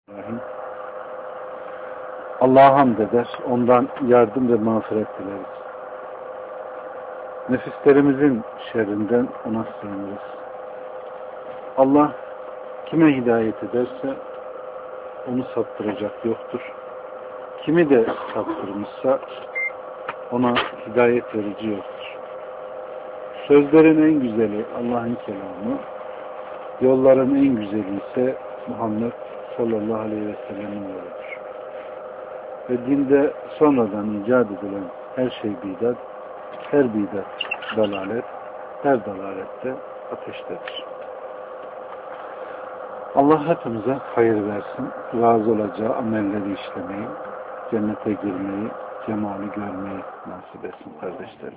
Bismillahirrahmanirrahim. Allah'a hamd eder, ondan yardım ve mağfiret dileriz. Nefislerimizin şerrinden ona sığınırız. Allah kime hidayet ederse onu saptıracak yoktur. Kimi de saptırmışsa ona hidayet verici yoktur. Sözlerin en güzeli Allah'ın kelamı, yolların en güzeli ise Muhammed sallallahu aleyhi ve sellem'in yoludur. Ve dinde sonradan icat edilen her şey bidat, her bidat dalalet, her dalalette ateştedir. Allah hepimize hayır versin, razı olacağı amelleri işlemeyi, cennete girmeyi, cemali görmeyi nasip etsin kardeşlerim.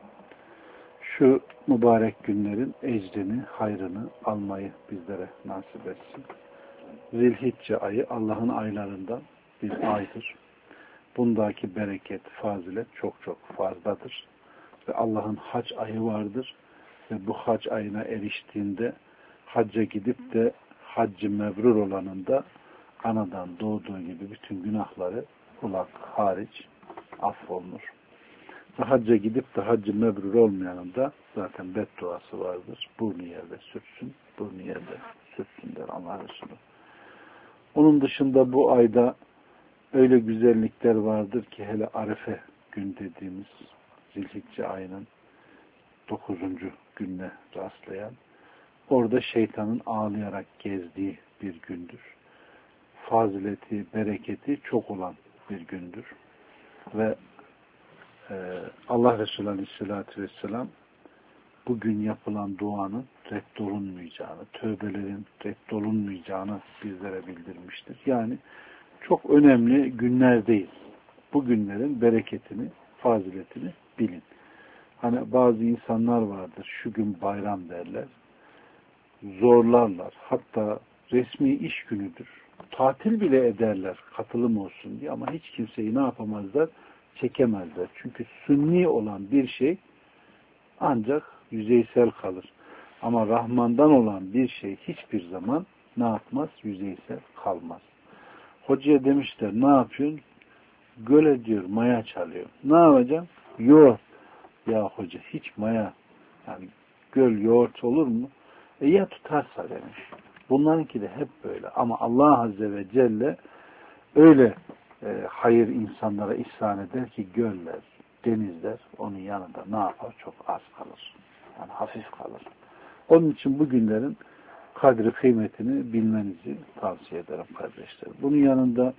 Şu mübarek günlerin ecrini, hayrını almayı bizlere nasip etsin. Zilhicce ayı Allah'ın aylarından bir aydır. Bundaki bereket, fazilet çok çok fazladır. Ve Allah'ın hac ayı vardır. Ve bu hac ayına eriştiğinde hacca gidip de haccı mebrur olanın da anadan doğduğu gibi bütün günahları kulak hariç affolunur. Ve hacca gidip de haccı mebrur olmayanın da zaten bedduası vardır. Burnu yerde sürtsün, burnu yerde sürtsün der Allah Resulü. Onun dışında bu ayda öyle güzellikler vardır ki hele Arefe gün dediğimiz Zilhicce ayının 9. gününe rastlayan, orada şeytanın ağlayarak gezdiği bir gündür. Fazileti, bereketi çok olan bir gündür. Ve Allah Resulü Aleyhisselatü Vesselam bugün yapılan duanın reddolunmayacağını, tövbelerin reddolunmayacağını bizlere bildirmiştir. Yani çok önemli günlerdeyiz. Bu günlerin bereketini, faziletini bilin. Hani bazı insanlar vardır, şu gün bayram derler, zorlarlar. Hatta resmi iş günüdür. Tatil bile ederler, katılım olsun diye, ama hiç kimseyi ne yapamazlar? Çekemezler. Çünkü sünni olan bir şey ancak yüzeysel kalır. Ama Rahman'dan olan bir şey hiçbir zaman ne yapmaz? Yüzeysel kalmaz. Hocaya demişler, ne yapıyorsun? Göle diyor, maya çalıyor. Ne yapacağım? Yoğurt. Ya hoca, hiç maya, yani göl yoğurt olur mu? Ya tutarsa demiş. Bunlarınki de hep böyle. Ama Allah Azze ve Celle öyle hayır insanlara ihsan eder ki göller, denizler onun yanında ne yapar? Çok az kalır. Yani hafif kalır. Onun için bu günlerin kadri kıymetini bilmenizi tavsiye ederim kardeşler. Bunun yanında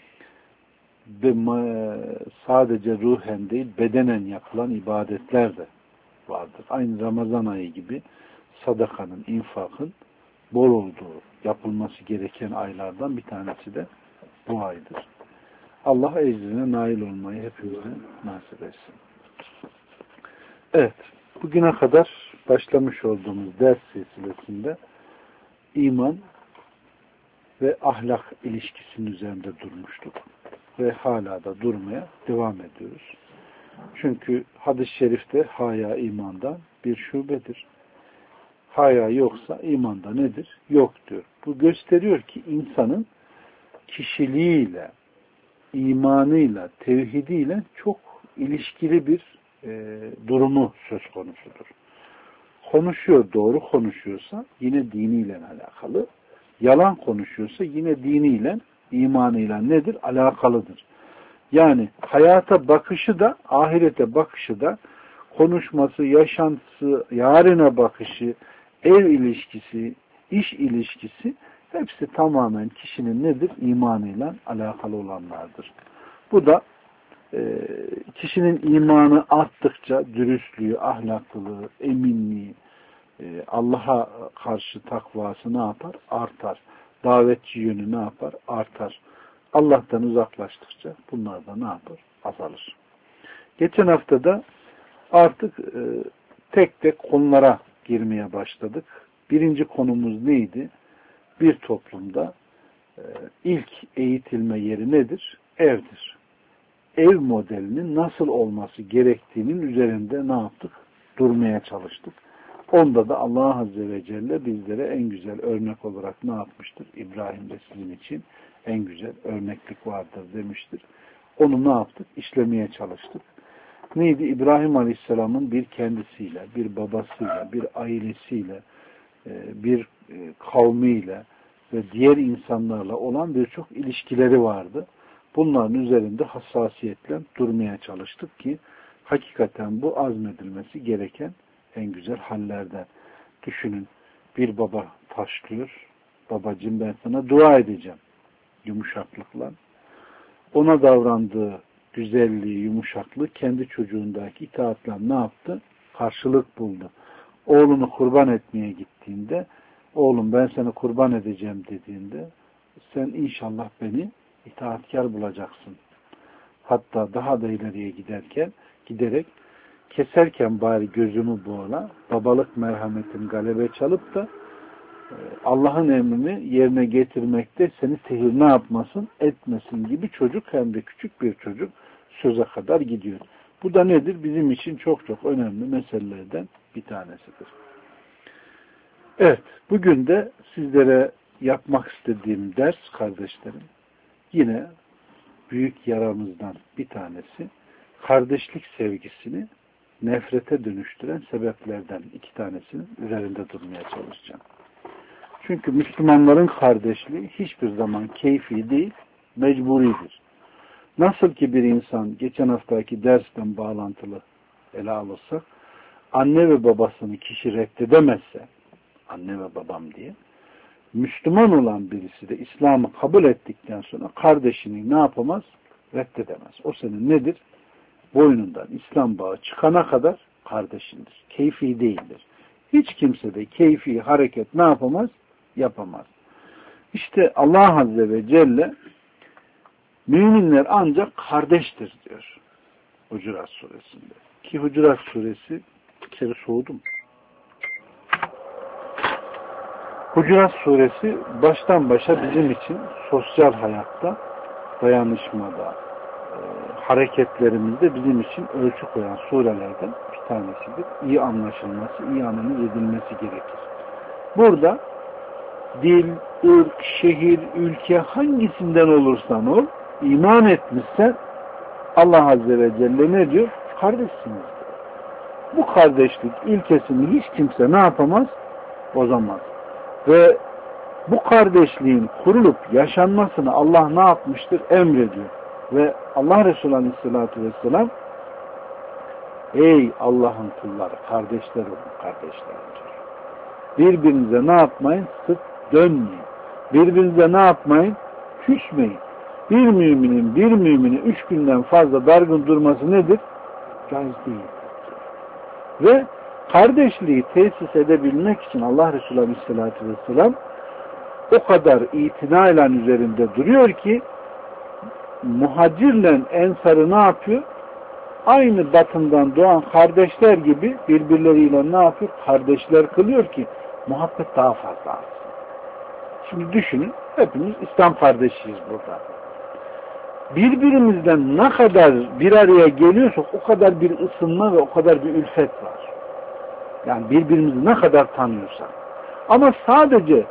sadece ruhen değil, bedenen yapılan ibadetler de vardır. Aynı Ramazan ayı gibi sadakanın, infakın bol olduğu, yapılması gereken aylardan bir tanesi de bu aydır. Allah ecrine nail olmayı hepimize nasip etsin. Evet, bugüne kadar başlamış olduğumuz ders silsilesinde iman ve ahlak ilişkisinin üzerinde durmuştuk. Ve hala da durmaya devam ediyoruz. Çünkü hadis-i şerifte haya imandan bir şubedir. Haya yoksa imanda nedir? Yok diyor. Bu gösteriyor ki insanın kişiliğiyle, imanıyla, tevhidiyle çok ilişkili bir durumu söz konusudur. Konuşuyor, doğru konuşuyorsa yine diniyle alakalı. Yalan konuşuyorsa yine diniyle, imanıyla nedir? Alakalıdır. Yani hayata bakışı da, ahirete bakışı da, konuşması, yaşantısı, yarına bakışı, ev ilişkisi, iş ilişkisi hepsi tamamen kişinin nedir? İmanıyla alakalı olanlardır. Bu da kişinin imanı arttıkça dürüstlüğü, ahlaklılığı, eminliği, Allah'a karşı takvası ne yapar? Artar. Davetçi yönü ne yapar? Artar. Allah'tan uzaklaştıkça bunlar da ne yapar? Azalır. Geçen hafta da artık tek tek konulara girmeye başladık. Birinci konumuz neydi? Bir toplumda ilk eğitilme yeri nedir? Evdir. Ev modelinin nasıl olması gerektiğinin üzerinde ne yaptık? Durmaya çalıştık. Onda da Allah Azze ve Celle bizlere en güzel örnek olarak ne yapmıştır? İbrahim'de sizin için en güzel örneklik vardır demiştir. Onu ne yaptık? İşlemeye çalıştık. Neydi? İbrahim Aleyhisselam'ın bir kendisiyle, bir babasıyla, bir ailesiyle, bir kavmiyle ve diğer insanlarla olan birçok ilişkileri vardı. Bunların üzerinde hassasiyetle durmaya çalıştık ki hakikaten bu azmedilmesi gereken en güzel hallerden. Düşünün, bir baba taşlıyor. Babacığım ben sana dua edeceğim. Yumuşaklıkla. Ona davrandığı güzelliği, yumuşaklığı kendi çocuğundaki itaatla ne yaptı? Karşılık buldu. Oğlunu kurban etmeye gittiğinde, oğlum ben seni kurban edeceğim dediğinde, sen inşallah beni itaatkar bulacaksın. Hatta daha da ileriye giderek keserken bari gözümü boğla, babalık merhametin galebe çalıp da Allah'ın emrini yerine getirmekte seni tehir ne yapmasın, etmesin gibi çocuk, hem de küçük bir çocuk söze kadar gidiyor. Bu da nedir? Bizim için çok çok önemli meselelerden bir tanesidir. Evet, bugün de sizlere yapmak istediğim ders kardeşlerim, yine büyük yaramızdan bir tanesi, kardeşlik sevgisini nefrete dönüştüren sebeplerden iki tanesinin üzerinde durmaya çalışacağım. Çünkü Müslümanların kardeşliği hiçbir zaman keyfi değil, mecburidir. Nasıl ki bir insan, geçen haftaki dersten bağlantılı ele alırsak, anne ve babasını kişi reddedemezse, anne ve babam diye, Müslüman olan birisi de İslam'ı kabul ettikten sonra kardeşini ne yapamaz? Reddedemez. O senin nedir? Boynundan İslam bağı çıkana kadar kardeşindir. Keyfi değildir. Hiç kimse de keyfi hareket ne yapamaz? Yapamaz. İşte Allah Azze ve Celle müminler ancak kardeştir diyor Hucurat Suresinde. Ki Hucurat Suresi bir kere soğudum. Hucurat Suresi baştan başa bizim için sosyal hayatta, dayanışmada, hareketlerimizde bizim için ölçü koyan surelerden bir tanesidir. İyi anlaşılması, iyi analiz edilmesi gerekir. Burada dil, ırk, şehir, ülke hangisinden olursan ol, iman etmişsen Allah Azze ve Celle ne diyor? Kardeşsiniz diyor. Bu kardeşlik ilkesini hiç kimse ne yapamaz? Bozamaz. Ve bu kardeşliğin kurulup yaşanmasını Allah ne yapmıştır? Emrediyor. Ve Allah Resulü Aleyhisselatü Vesselam, ey Allah'ın kulları, kardeşler olun, kardeşler diyor. Birbirinize ne yapmayın? Sık dönmeyin. Birbirinize ne yapmayın? Küsmeyin. Bir mümini 3 günden fazla dargın durması nedir? Caiz değil. Ve kardeşliği tesis edebilmek için Allah Resulü Aleyhisselatü Vesselam o kadar itinayla üzerinde duruyor ki muhacirle ensarı ne yapıyor? Aynı batından doğan kardeşler gibi birbirleriyle ne yapıyor? Kardeşler kılıyor ki muhabbet daha fazla artsın. Şimdi düşünün, hepimiz İslam kardeşiyiz burada. Birbirimizden ne kadar bir araya geliyorsak o kadar bir ısınma ve o kadar bir ülfet var. Yani birbirimizi ne kadar tanıyorsak. Ama sadece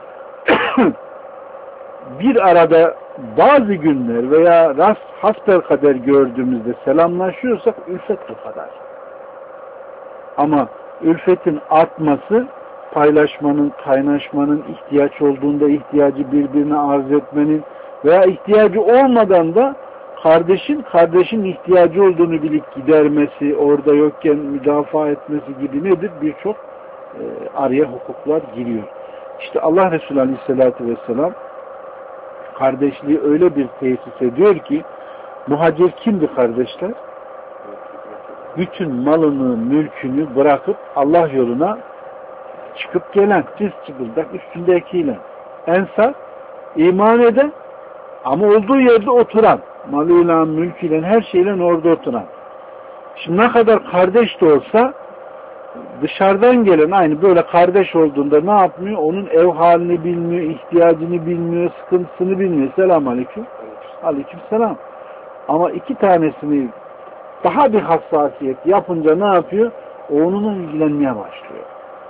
bir arada bazı günler veya hasbelkader gördüğümüzde selamlaşıyorsak ülfet bu kadar. Ama ülfetin artması, paylaşmanın, kaynaşmanın, ihtiyaç olduğunda ihtiyacı birbirine arz etmenin veya ihtiyacı olmadan da kardeşin ihtiyacı olduğunu bilip gidermesi, orada yokken müdafaa etmesi gibi nedir? Birçok araya hukuklar giriyor. İşte Allah Resulü Aleyhisselatü Vesselam kardeşliği öyle bir tesis ediyor ki, muhacir kimdi kardeşler? Bütün malını, mülkünü bırakıp Allah yoluna çıkıp gelen, çıkıldak üstündekiyle. Ensar, iman eden ama olduğu yerde oturan, malıyla, mülküyle, her şeyle orada oturan. Şimdi ne kadar kardeş de olsa dışarıdan gelen aynı böyle kardeş olduğunda ne yapmıyor? Onun ev halini bilmiyor, ihtiyacını bilmiyor, sıkıntısını bilmiyor. Selamun aleyküm. Aleyküm selam. Ama iki tanesini daha bir hassasiyet yapınca ne yapıyor? O onunla ilgilenmeye başlıyor.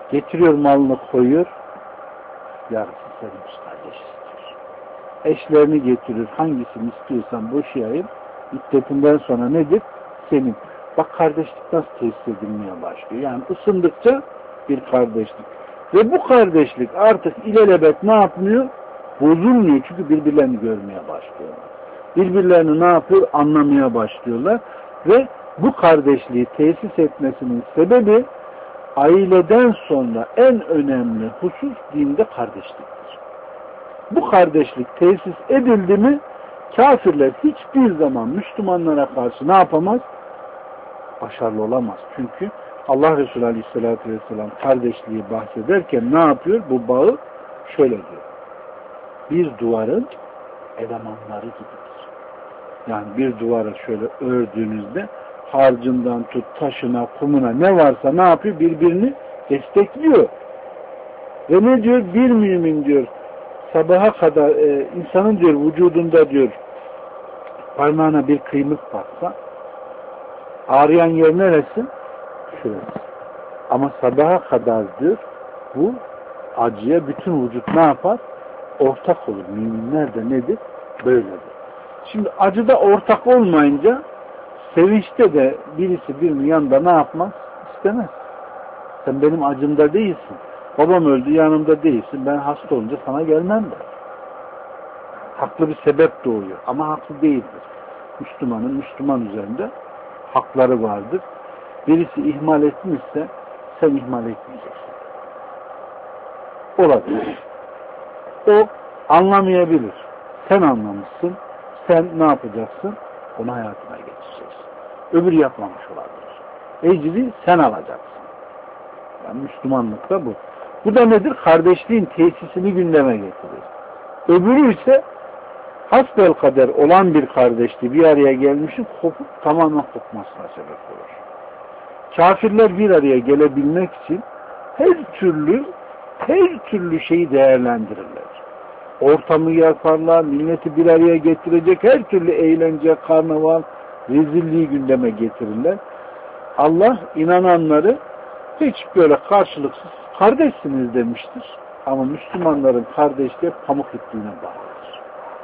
Getiriyor malını koyuyor. Yarısı seninmiş kardeş istiyor. Eşlerini getirir. Hangisini istiyorsan boşayayım. İddetinden sonra nedir? Senin. Bak kardeşlik nasıl tesis edilmeye başlıyor. Yani ısındıkça bir kardeşlik. Ve bu kardeşlik artık ilelebet ne yapmıyor? Bozulmuyor. Çünkü birbirlerini görmeye başlıyorlar. Birbirlerini ne yapıyor? Anlamaya başlıyorlar. Ve bu kardeşliği tesis etmesinin sebebi aileden sonra en önemli husus dinde kardeşliktir. Bu kardeşlik tesis edildi mi kafirler hiçbir zaman Müslümanlara karşı ne yapamaz? Başarılı olamaz. Çünkü Allah Resulü Aleyhisselatü Vesselam kardeşliği bahsederken ne yapıyor? Bu bağı şöyle diyor. Bir duvarın elemanları gibidir. Yani bir duvarı şöyle ördüğünüzde harcından tut, taşına, kumuna ne varsa ne yapıyor? Birbirini destekliyor. Ve ne diyor? Bir mümin diyor sabaha kadar insanın diyor vücudunda diyor parmağına bir kıymık baksa ağrıyan yer neresi? Şurası. Ama sabaha kadar diyor bu acıya bütün vücut ne yapar? Ortak olur. Müminler de nedir? Böyledir. Şimdi acıda ortak olmayınca sevinçte de birisi birinin yanında ne yapmaz? İstemez. Sen benim acımda değilsin. Babam öldü yanımda değilsin. Ben hasta olunca sana gelmem der. Haklı bir sebep doğuyor. Ama haklı değildir. Müslümanın Müslüman üzerinde hakları vardır. Birisi ihmal etmişse sen ihmal etmeyeceksin. Olabilir. O anlamayabilir. Sen anlamışsın. Sen ne yapacaksın? Onu hayatına geçireceksin. Öbürü yapmamış olabilir. Ecri sen alacaksın. Yani Müslümanlıkta bu. Bu da nedir? Kardeşliğin tesisini gündeme getirir. Öbürü ise hasbelkader olan bir kardeşliği bir araya gelmişin kopup tamamen kopmasına sebep olur. Kafirler bir araya gelebilmek için her türlü şeyi değerlendirirler. Ortamı yaparlar, milleti bir araya getirecek her türlü eğlence, karnaval, rezilliği gündeme getirirler. Allah inananları hiç böyle karşılıksız kardeşsiniz demiştir. Ama Müslümanların kardeşliği pamuk ipliğine bağlıdır.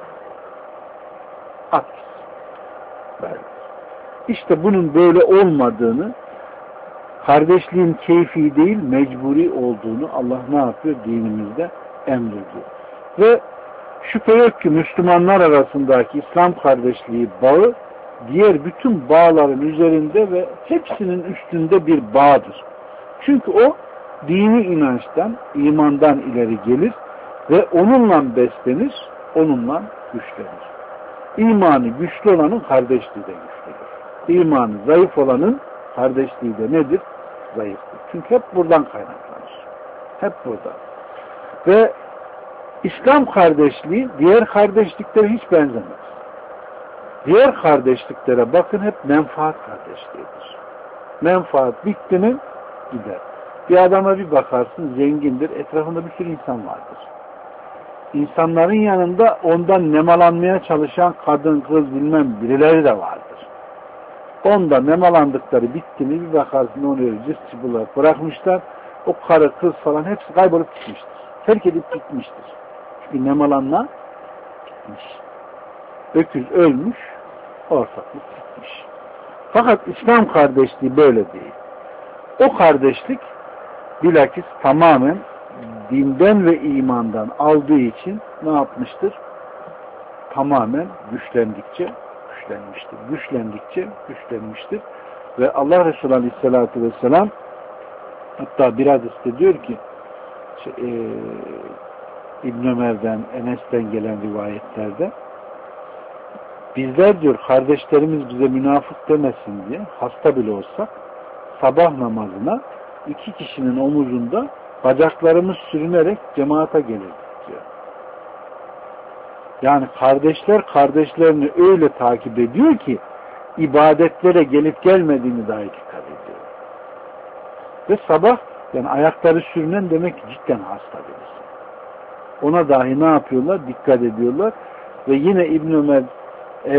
Aks. Böyle. İşte bunun böyle olmadığını, kardeşliğin keyfi değil, mecburi olduğunu Allah ne yapıyor? Dinimizde emrediyor. Ve şüphe yok ki Müslümanlar arasındaki İslam kardeşliği bağı diğer bütün bağların üzerinde ve hepsinin üstünde bir bağdır. Çünkü o dini inançtan, imandan ileri gelir ve onunla beslenir, onunla güçlenir. İmanı güçlü olanın kardeşliği de güçlüdür. İmanı zayıf olanın kardeşliği de nedir? Zayıftır. Çünkü hep buradan kaynaklanır. Hep burada. Ve İslam kardeşliği diğer kardeşliklere hiç benzemez. Diğer kardeşliklere bakın hep menfaat kardeşliğidir. Menfaat bitti mi gider. Bir adama bir bakarsın zengindir, etrafında bir sürü insan vardır. İnsanların yanında ondan nemalanmaya çalışan kadın, kız bilmem birileri de vardır. Onda nemalandıkları bitti mi bir bakarsın onu öyle cıs bırakmışlar. O karı, kız falan hepsi kaybolup gitmiştir. Terk edip gitmiştir. Çünkü nemalanma gitmiş. Öküz ölmüş, ortaklık gitmiş. Fakat İslam kardeşliği böyle değil. O kardeşlik bilakis tamamen dinden ve imandan aldığı için ne yapmıştır? Tamamen güçlendikçe güçlenmiştir. Güçlendikçe güçlenmiştir. Ve Allah Resulü Aleyhisselatü Vesselam hatta bir hadiste diyor ki İbn Ömer'den, Enes'ten gelen rivayetlerde bizler diyor kardeşlerimiz bize münafık demesin diye hasta bile olsak sabah namazına 2 kişinin omuzunda bacaklarımız sürünerek cemaate gelirdik diyor. Yani kardeşler kardeşlerini öyle takip ediyor ki ibadetlere gelip gelmediğini dahi dikkat ediyor. Ve sabah yani ayakları sürünen demek ki cidden hasta birisi. Ona dahi ne yapıyorlar? Dikkat ediyorlar. Ve yine İbn Ömer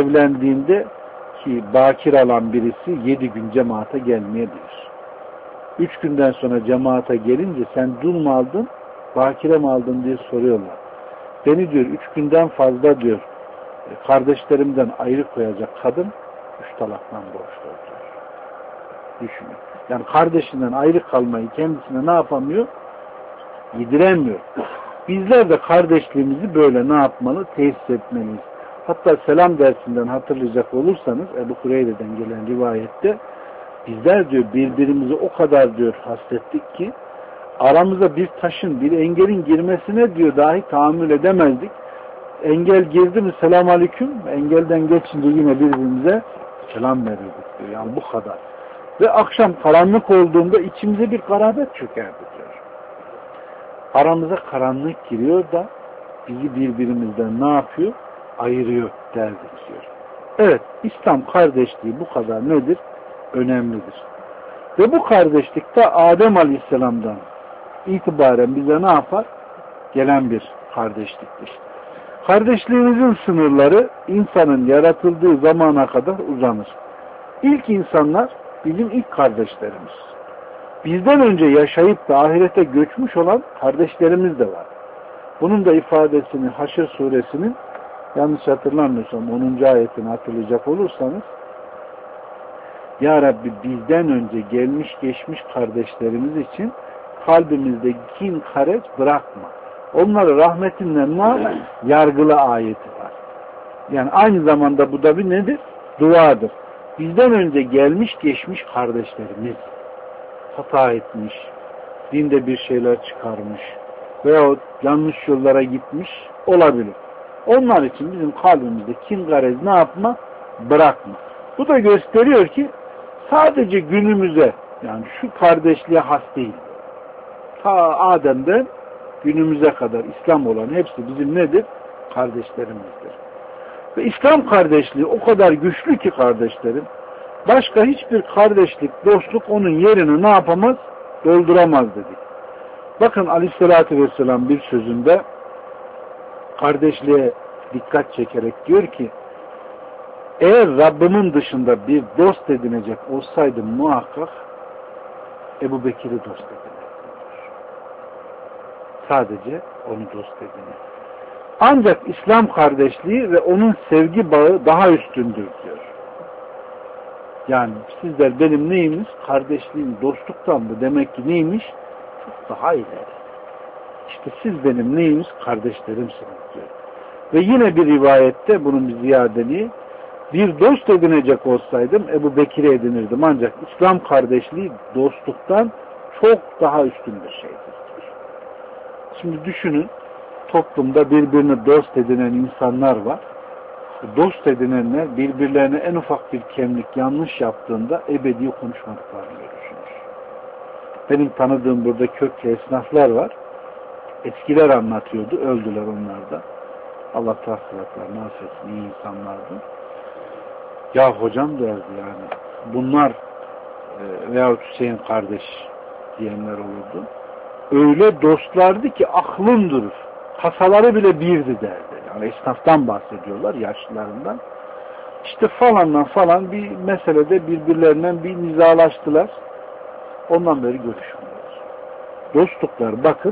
evlendiğinde ki bakir alan birisi 7 gün cemaate gelmeyebilir. 3 günden sonra cemaate gelince sen dul mu aldın, bakire mi aldın diye soruyorlar. Beni diyor 3 günden fazla diyor kardeşlerimden ayrı koyacak kadın 3 talaktan borçlu diyor. Düşünün. Yani kardeşinden ayrı kalmayı kendisine ne yapamıyor? Yediremiyor. Bizler de kardeşliğimizi böyle ne yapmalı? Tesis etmeliyiz. Hatta selam dersinden hatırlayacak olursanız Ebu Hureyre'den gelen rivayette bizler diyor birbirimizi o kadar diyor hasrettik ki aramıza bir taşın, bir engelin girmesine diyor dahi tahammül edemezdik. Engel girdi mi selam aleyküm, engelden geçince yine birbirimize selam verirdik diyor. Yani bu kadar. Ve akşam karanlık olduğunda içimize bir garabet çökerdi diyor. Aramıza karanlık giriyor da bizi birbirimizden ne yapıyor? Ayırıyor derdik diyor. Evet, İslam kardeşliği bu kadar nedir? Önemlidir. Ve bu kardeşlikte Adem Aleyhisselam'dan itibaren bize ne yapar? Gelen bir kardeşliktir. Kardeşliğimizin sınırları insanın yaratıldığı zamana kadar uzanır. İlk insanlar bizim ilk kardeşlerimiz. Bizden önce yaşayıp da ahirete göçmüş olan kardeşlerimiz de var. Bunun da ifadesini Haşr suresinin yanlış hatırlamıyorsam 10. ayetini hatırlayacak olursanız Ya Rabbi bizden önce gelmiş geçmiş kardeşlerimiz için kalbimizde kin karet bırakma. Onları rahmetinden yargıla ayeti var. Yani aynı zamanda bu da bir nedir? Duadır. Bizden önce gelmiş geçmiş kardeşlerimiz hata etmiş, dinde bir şeyler çıkarmış veyahut yanlış yollara gitmiş olabilir. Onlar için bizim kalbimizde kin garez ne yapma? Bırakma. Bu da gösteriyor ki sadece günümüze yani şu kardeşliğe has değil. Ta Adem'den günümüze kadar İslam olan hepsi bizim nedir? Kardeşlerimizdir. Ve İslam kardeşliği o kadar güçlü ki kardeşlerim, başka hiçbir kardeşlik, dostluk onun yerini ne yapamaz? Dolduramaz dedik. Bakın Aleyhisselatü Vesselam bir sözünde kardeşliğe dikkat çekerek diyor ki eğer Rabbimin dışında bir dost edinecek olsaydım muhakkak Ebu Bekir'i dost edinirdim. Sadece onu dost edinir. Ancak İslam kardeşliği ve onun sevgi bağı daha üstündür diyor. Yani sizler benim neyimiz? Kardeşliğim dostluktan mı? Demek ki neymiş? Çok daha ileri. İşte siz benim neyimiz? Kardeşlerimsiniz diyor. Ve yine bir rivayette bunun bir ziyadeliği bir dost edinecek olsaydım Ebu Bekir'i edinirdim. Ancak İslam kardeşliği dostluktan çok daha üstün bir şeydir. Şimdi düşünün toplumda birbirini dost edinen insanlar var. Dost edinenler birbirlerine en ufak bir kemlik yanlış yaptığında ebedi konuşmadıklarını görürsünüz. Benim tanıdığım burada köklü esnaflar var. Eskiler anlatıyordu. Öldüler onlar da. Allah tahsilatlarını affetsin. İyi insanlardı. Ya hocam derdi yani. Bunlar veyahut Hüseyin kardeş diyenler olurdu. Öyle dostlardı ki aklım durur. Kasaları bile birdi derdi. Yani esnaftan bahsediyorlar, yaşlılarından. İşte falanla falan bir meselede birbirlerinden bir nizalaştılar. Ondan beri görüşmüyorlar. Dostluklar bakın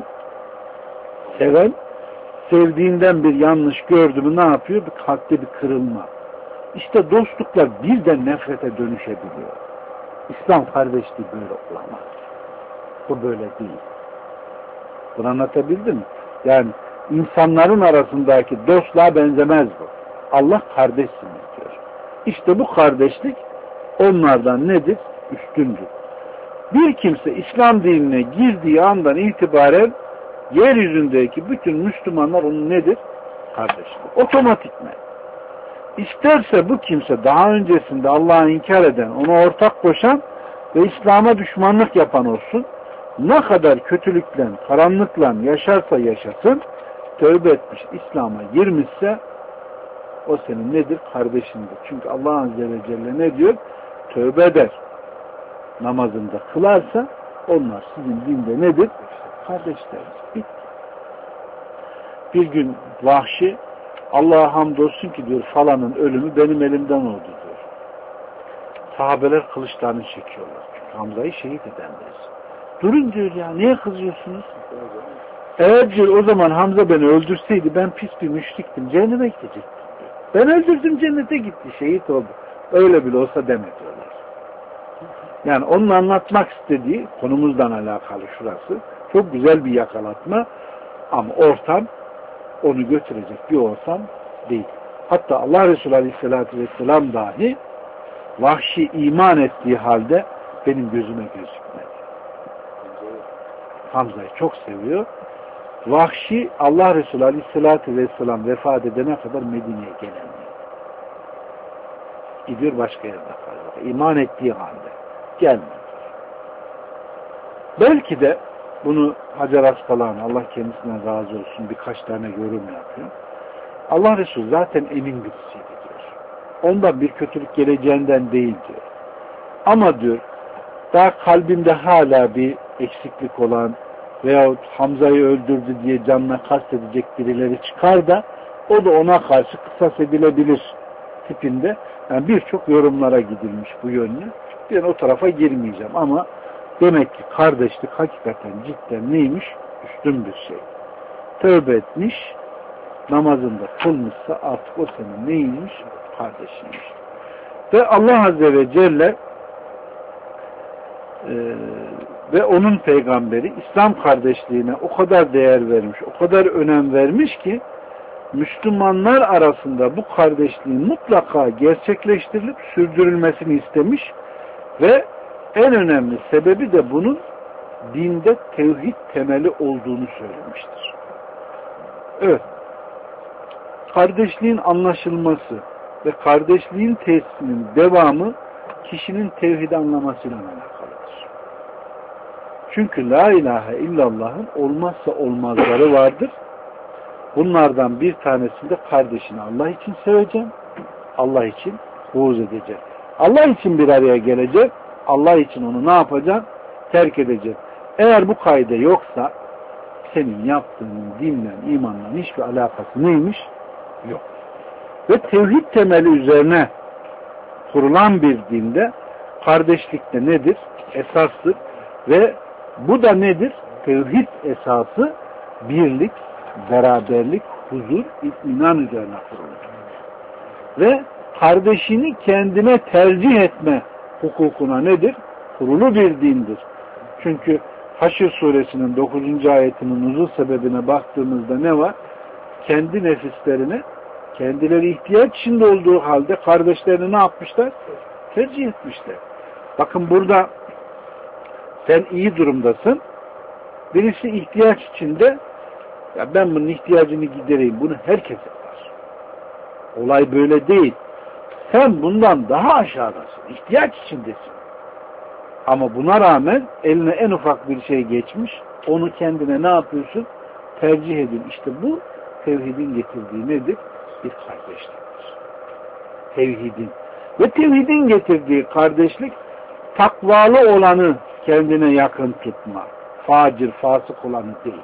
seven sevdiğinden bir yanlış gördü mü ne yapıyor? Bir kalpte bir kırılma. İşte dostluklar birden nefrete dönüşebiliyor. İslam kardeşliği böyle olamaz. Bu böyle değil. Bunu anlatabildim mi? Yani insanların arasındaki dostluğa benzemez bu. Allah kardeşsiniz diyor. İşte bu kardeşlik onlardan nedir? Üstündür. Bir kimse İslam dinine girdiği andan itibaren yeryüzündeki bütün Müslümanlar onun nedir? Kardeşlik. Otomatikmen. İsterse bu kimse daha öncesinde Allah'ı inkar eden, ona ortak koşan ve İslam'a düşmanlık yapan olsun, ne kadar kötülükle, karanlıkla yaşarsa yaşasın, tövbe etmiş, İslam'a girmişse o senin nedir? Kardeşindir. Çünkü Allah Azze ve Celle ne diyor? Tövbe eder. Namazında kılarsa onlar sizin dinde nedir? Kardeşleriniz. Bitti. Bir gün Vahşi Allah'a hamdolsun ki diyor falanın ölümü benim elimden oldu diyor. Sahabeler kılıçlarını çekiyorlar. Çünkü Hamza'yı şehit edenler. Durun diyor ya, niye kızıyorsunuz? Eğer diyor o zaman Hamza beni öldürseydi ben pis bir müşriktim, cehenneme gidecektim diyor. Ben öldürdüm, cennete gitti, şehit oldu. Öyle bile olsa deme diyorlar. Yani onun anlatmak istediği konumuzdan alakalı şurası. Çok güzel bir yakalatma ama ortam onu götürecek bir ortam değil. Hatta Allah Resulü Aleyhisselatü Vesselam dahi Vahşi iman ettiği halde benim gözüme gözükmedi. Hamza'yı çok seviyor. Vahşi Allah Resulü Aleyhisselatü Vesselam vefat edene kadar Medine'ye gelemiyor. Gidiyor başka yerde kalıyor. İman ettiği halde gelmedi. Belki de bunu Hacer Askalani, Allah kendisinden razı olsun, birkaç tane yorum yapıyor. Allah Resulü zaten emin birisiydi diyor. Ondan bir kötülük geleceğinden değil diyor. Ama diyor daha kalbimde hala bir eksiklik olan veyahut Hamza'yı öldürdü diye canına kastedecek birileri çıkar da o da ona karşı kısas edilebilir tipinde. Yani birçok yorumlara gidilmiş bu yönlü. Ben o tarafa girmeyeceğim ama demek ki kardeşlik hakikaten cidden neymiş? Üstün bir şey. Tövbe etmiş, namazında kılmışsa artık o senin neymiş? Kardeşiymiş. Ve Allah Azze ve Celle ve onun peygamberi İslam kardeşliğine o kadar değer vermiş, o kadar önem vermiş ki Müslümanlar arasında bu kardeşliğin mutlaka gerçekleştirilip sürdürülmesini istemiş ve en önemli sebebi de bunun dinde tevhid temeli olduğunu söylemiştir. Evet. Kardeşliğin anlaşılması ve kardeşliğin tesisinin devamı kişinin tevhidi anlamasıyla alakalıdır. Çünkü la ilahe illallah'ın olmazsa olmazları vardır. Bunlardan bir tanesinde kardeşini Allah için seveceksin, Allah için buğz edeceksin. Allah için bir araya gelecek, Allah için onu ne yapacaksın? Terk edeceksin. Eğer bu kaide yoksa senin yaptığının dinle, imanla hiçbir alakası neymiş? Yok. Ve tevhid temeli üzerine kurulan bir dinde kardeşlik de nedir? Esastır. Ve bu da nedir? Tevhid esası birlik, beraberlik, huzur, itminan üzerine kurulur. Ve kardeşini kendine tercih etme hukukuna nedir? Kurulu bir dindir. Çünkü Haşr suresinin 9. ayetinin nuzul sebebine baktığımızda ne var? Kendi nefislerine, kendileri ihtiyaç içinde olduğu halde kardeşlerini ne yapmışlar? Tercih etmişler. Bakın burada sen iyi durumdasın. Birisi ihtiyaç içinde, ya ben bunun ihtiyacını gidereyim. Bunu herkes yapar. Olay böyle değil. Sen bundan daha aşağıdasın. İhtiyaç içindesin. Ama buna rağmen eline en ufak bir şey geçmiş. Onu kendine ne yapıyorsun? Tercih edin. İşte bu tevhidin getirdiği nedir? Bir kardeşliktir. Tevhidin. Ve tevhidin getirdiği kardeşlik takvalı olanı kendine yakın tutma. Facir, fasık olanı değil.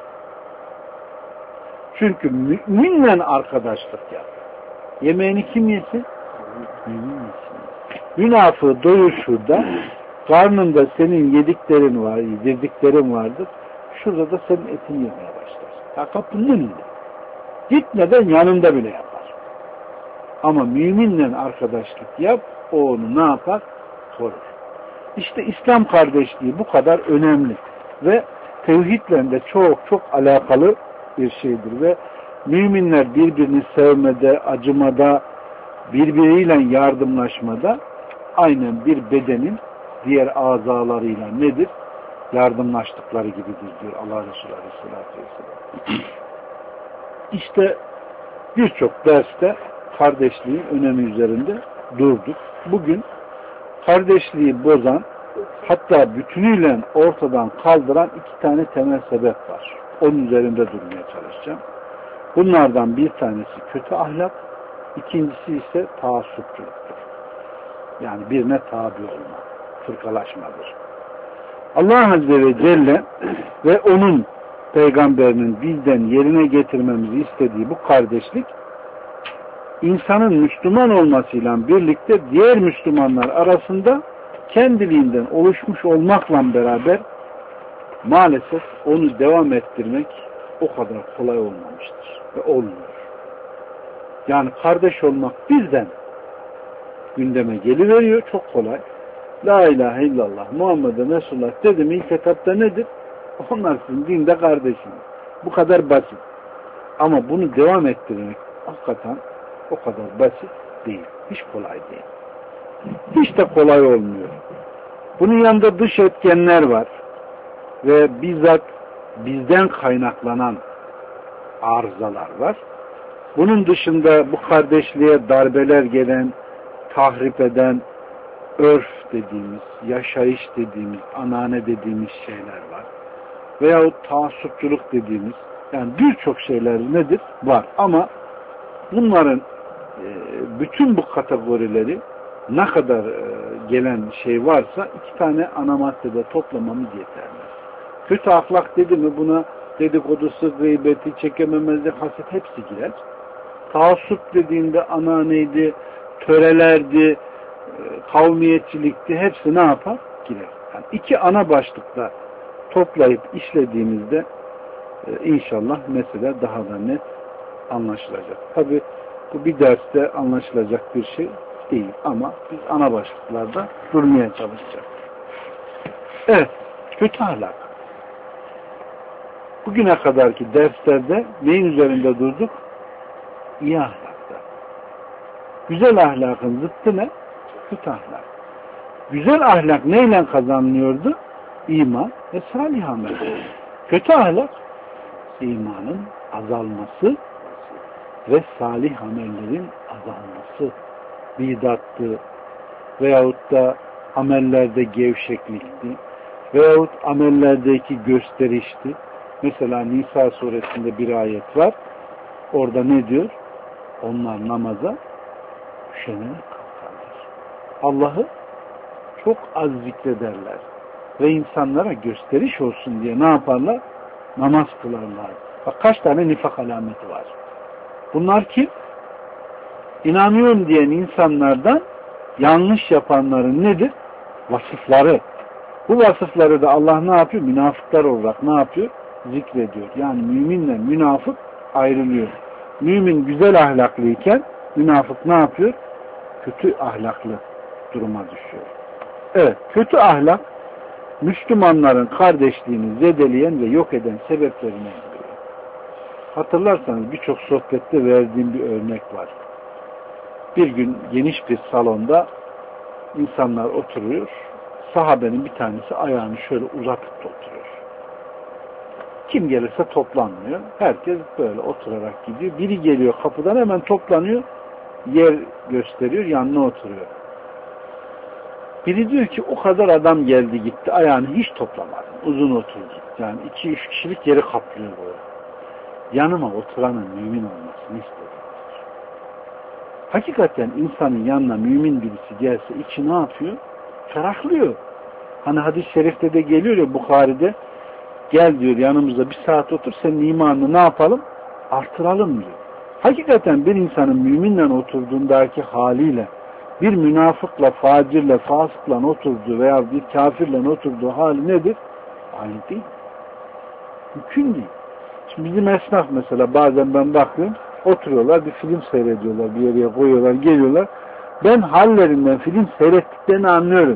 Çünkü müminle arkadaşlık yap. Yemeğini kim yesin? Mümin yesin. Münafığı doyur şurada. Karnında senin yediklerin var, yedirdiklerin vardır. Şurada da senin etini yemeye başlar. Ya kapının önünde. Gitmeden yanında bile yapar. Ama müminle arkadaşlık yap, o onu ne yapar? Korur. İşte İslam kardeşliği bu kadar önemli ve tevhidle de çok çok alakalı bir şeydir ve müminler birbirini sevmede, acımada, birbiriyle yardımlaşmada aynen bir bedenin diğer azalarıyla nedir? Yardımlaştıkları gibidir diyor Allah Resulü Aleyhisselatü Vesselam. İşte birçok derste kardeşliğin önemi üzerinde durduk. Bugün kardeşliği bozan, hatta bütünüyle ortadan kaldıran iki tane temel sebep var. Onun üzerinde durmaya çalışacağım. Bunlardan bir tanesi kötü ahlak, ikincisi ise taassupçuluktur. Yani birine tabi olma, fırkalaşmadır. Allah Azze ve Celle ve onun peygamberinin bizden yerine getirmemizi istediği bu kardeşlik, insanın Müslüman olmasıyla birlikte diğer Müslümanlar arasında kendiliğinden oluşmuş olmakla beraber maalesef onu devam ettirmek o kadar kolay olmamıştır ve olmuyor. Yani kardeş olmak birden gündeme geliveriyor, çok kolay. La ilahe illallah Muhammed'e Resulullah dedi mi ilk etapta nedir? Onlar sizin dinde kardeşiniz. Bu kadar basit. Ama bunu devam ettirmek hakikaten o kadar basit değil. Hiç kolay değil. Hiç de kolay olmuyor. Bunun yanında dış etkenler var. Ve bizzat bizden kaynaklanan arızalar var. Bunun dışında bu kardeşliğe darbeler gelen, tahrip eden, örf dediğimiz, yaşayış dediğimiz, anane dediğimiz şeyler var. Veyahut taassupçuluk dediğimiz, yani birçok şeyler nedir? Var. Ama bunların bütün bu kategorileri ne kadar gelen şey varsa 2 tane ana maddede toplamamız yeterli. Kötü ahlak dedi mi buna dedikodusu, gıybeti, çekememezlik, haset hepsi girer. Taassup dediğinde ananeydi, törelerdi, kavmiyetçilikti, hepsi ne yapar? Girer. Yani 2 ana başlıkta toplayıp işlediğimizde inşallah mesele daha da net anlaşılacak. Tabi bu bir derste anlaşılacak bir şey değil ama biz ana başlıklarda durmaya çalışacağız. Evet, kötü ahlak. Bugüne kadarki derslerde neyin üzerinde durduk? İyi ahlakta. Güzel ahlakın zıttı ne? Kötü ahlak. Güzel ahlak neyle kazanılıyordu? İman ve salih amel. Kötü ahlak imanın azalması ve salih amellerin azalması. Bidattı veyahut da amellerde gevşeklikti veyahut amellerdeki gösterişti. Mesela Nisa suresinde bir ayet var. Orada ne diyor? Onlar namaza üşenerek kalkarlar. Allah'ı çok az zikrederler. Ve insanlara gösteriş olsun diye ne yaparlar? Namaz kılarlar. Bak kaç tane nifak alameti var. Bunlar kim? İnanıyorum diyen insanlardan yanlış yapanların nedir? Vasıfları. Bu vasıfları da Allah ne yapıyor? Münafıklar olarak ne yapıyor? Zikrediyor. Yani müminle münafık ayrılıyor. Mümin güzel ahlaklıyken münafık ne yapıyor? Kötü ahlaklı duruma düşüyor. Evet, kötü ahlak Müslümanların kardeşliğini zedeleyen ve yok eden sebeplerine giriyor. Hatırlarsanız birçok sohbette verdiğim bir örnek var. Bir gün geniş bir salonda insanlar oturuyor. Sahabenin bir tanesi ayağını şöyle uzatıp da oturuyor. Kim gelirse toplanmıyor. Herkes böyle oturarak gidiyor. Biri geliyor kapıdan hemen toplanıyor. Yer gösteriyor, yanına oturuyor. Biri diyor ki o kadar adam geldi gitti. Ayağını hiç toplamadı. Uzun oturdu. Yani 2-3 kişilik yeri kaplıyor böyle. Yanıma oturanın mümin olmasını istedim. Hakikaten insanın yanına mümin birisi gelse içi ne yapıyor? Ferahlıyor. Hani hadis-i şerifte de geliyor ya Bukhari'de, gel diyor yanımıza bir saat otur, senin imanını ne yapalım? Artıralım diyor. Hakikaten bir insanın müminle oturduğundaki haliyle bir münafıkla, facirle, fasıkla oturduğu veya bir kafirle oturduğu hali nedir? Aynı değil. Mümkün değil. Şimdi bizim esnaf mesela bazen ben bakıyorum, oturuyorlar, bir film seyrediyorlar, bir yere koyuyorlar, geliyorlar. Ben hallerinden film seyrettiklerini anlıyorum.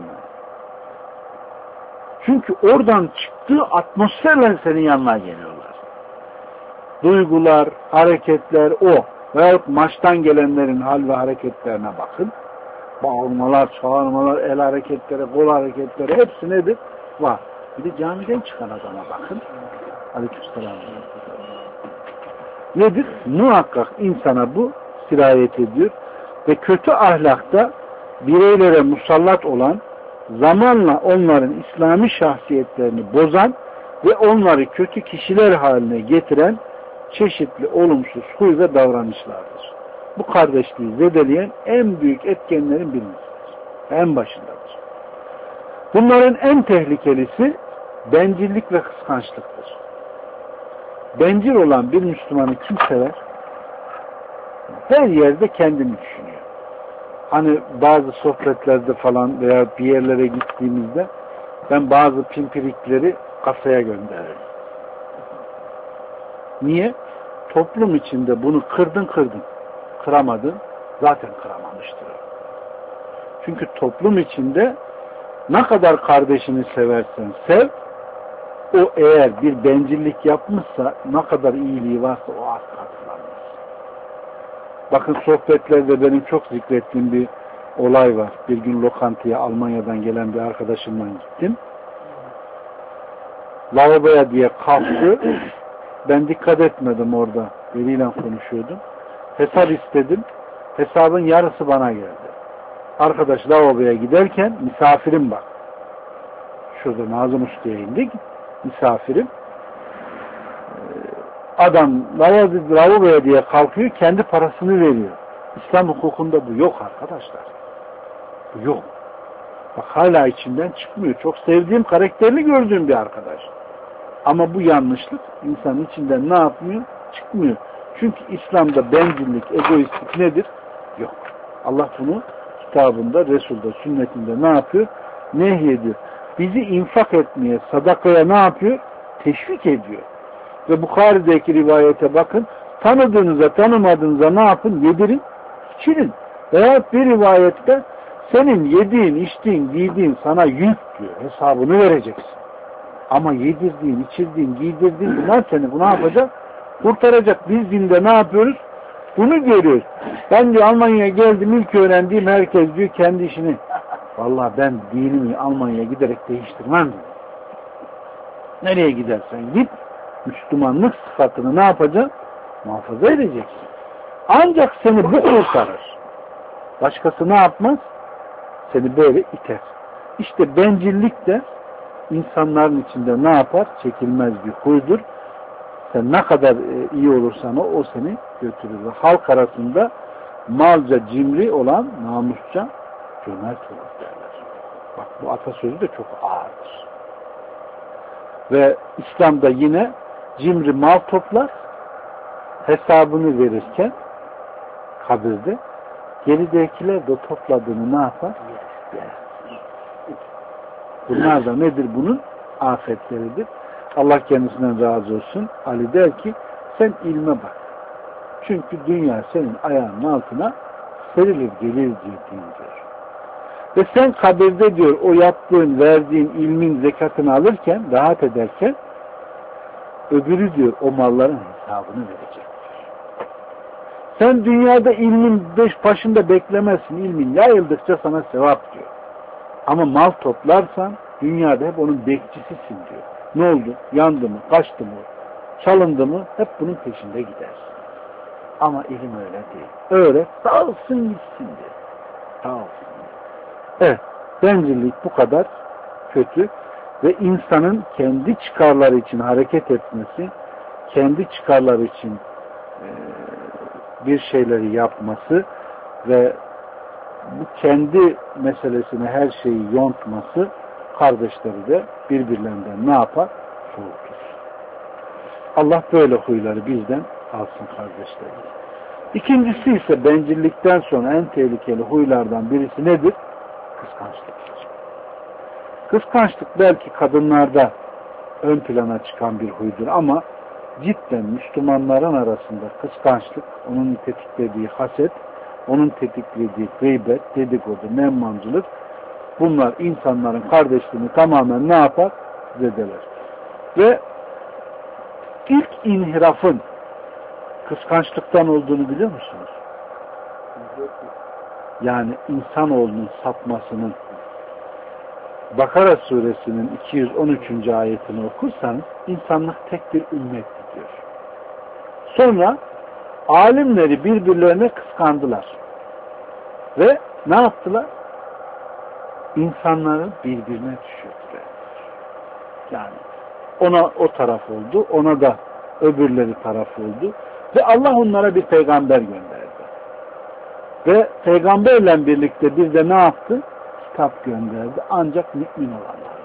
Çünkü oradan çıktığı atmosferle senin yanına geliyorlar. Duygular, hareketler o. Veyahut maçtan gelenlerin hal ve hareketlerine bakın. Bağırmalar, çağırmalar, el hareketleri, kol hareketleri hepsi nedir? Var. Bir de camiden çıkan adama bakın. Aleykümselam. Nedir? Muhakkak insana bu sirayet ediyor. Ve kötü ahlakta bireylere musallat olan, zamanla onların İslami şahsiyetlerini bozan ve onları kötü kişiler haline getiren çeşitli olumsuz huy ve davranışlardır. Bu kardeşliği zedeleyen en büyük etkenlerin birincisidir. En başındadır. Bunların en tehlikelisi bencillik ve kıskançlıktır. Bencil olan bir Müslümanı kim sever? Her yerde kendini düşünüyor. Hani bazı sohbetlerde falan veya bir yerlere gittiğimizde ben bazı pimpirikleri kasaya gönderir. Niye? Toplum içinde bunu kırdın. Kıramadın. Zaten kıramamıştır. Çünkü toplum içinde ne kadar kardeşini seversen sev, o eğer bir bencillik yapmışsa, ne kadar iyiliği varsa o asla hatırlanmaz. Bakın sohbetlerde benim çok zikrettiğim bir olay var. Bir gün lokantaya Almanya'dan gelen bir arkadaşımla gittim. Lavaboya diye kalktı. Ben dikkat etmedim orada. Biriyle konuşuyordum. Hesap istedim. Hesabın yarısı bana geldi. Arkadaş lavaboya giderken misafirim bak. Şurada Nazım Usta'ya indik. Misafirim. Adam lavaboya diye kalkıyor. Kendi parasını veriyor. İslam hukukunda bu yok arkadaşlar. Bu yok. Bak hala içinden çıkmıyor. Çok sevdiğim, karakterli gördüğüm bir arkadaş. Ama bu yanlışlık insanın içinden ne yapmıyor? Çıkmıyor. Çünkü İslam'da bencillik, egoistlik nedir? Yok. Allah bunu kitabında, Resul'da, sünnetinde ne yapıyor? Nehyediyor. Bizi infak etmeye, sadakaya ne yapıyor? Teşvik ediyor. Ve Bukhari'deki rivayete bakın. Tanıdığınıza, tanımadığınıza ne yapın? Yedirin, içirin. Veyahut bir rivayette senin yediğin, içtiğin, giydiğin sana yük diyor. Hesabını vereceksin. Ama yedirdiğin, içirdiğin, giydirdiğin bunlar seni ne yapacak? Kurtaracak. Biz dinde ne yapıyoruz? Bunu görüyoruz. Ben diyor Almanya'ya geldim, ilk öğrendiğim herkes diyor kendi işini. Vallahi ben dinimi Almanya'ya giderek değiştirmem diyor. Nereye gidersen git, Müslümanlık sıfatını ne yapacaksın? Muhafaza edeceksin. Ancak seni bu kurtarır. Başkası ne yapmaz? Seni böyle iter. İşte bencillik de insanların içinde ne yapar? Çekilmez bir huydur. Sen ne kadar iyi olursan o seni götürür. Ve halk arasında malca cimri olan namusça cömert olur derler. Bak bu atasözü de çok ağırdır. Ve İslam'da yine cimri mal toplar, hesabını verirken kabirde geridekiler de topladığını ne yapar? Yer. Bunlar da nedir bunun? Afetleridir. Allah kendisinden razı olsun. Ali der ki sen ilme bak. Çünkü dünya senin ayağının altına serilir gelir diyor. Ve sen kabirde diyor o yaptığın, verdiğin ilmin zekatını alırken, rahat ederken öbürü diyor o malların hesabını verecek. Sen dünyada ilmin başında beklemezsin. İlmin yayıldıkça sana sevap diyor. Ama mal toplarsan dünyada hep onun bekçisisin diyor. Ne oldu? Yandı mı? Kaçtı mı? Çalındı mı? Hep bunun peşinde gidersin. Ama ilim öyle değil. Öğret, dağılsın gitsin diyor. Dağılsın. Evet, bencillik bu kadar kötü ve insanın kendi çıkarları için hareket etmesi, kendi çıkarları için bir şeyleri yapması ve bu kendi meselesine her şeyi yontması kardeşleri de birbirlerinden ne yapar? Soğutur. Allah böyle huyları bizden alsın kardeşlerim. İkincisi ise bencillikten sonra en tehlikeli huylardan birisi nedir? Kıskançlık. Kıskançlık belki kadınlarda ön plana çıkan bir huydur ama cidden Müslümanların arasında kıskançlık, onun tetiklediği haset, onun tetiklediği gıybet, dedikodu, nemmancılık, bunlar insanların kardeşliğini tamamen ne yapar? Zedeler. Ve ilk inhirafın kıskançlıktan olduğunu biliyor musunuz? Yani insanoğlunun sapmasının Bakara suresinin 213. ayetini okursanız insanlık tek bir ümmet diyor. Sonra alimleri birbirlerine kıskandılar. Ve ne yaptılar? İnsanları birbirine düşürdüler. Yani ona o taraf oldu, ona da öbürleri taraf oldu. Ve Allah onlara bir peygamber gönderdi. Ve peygamberle birlikte bir de ne yaptı? Kitap gönderdi. Ancak mümin olanlar.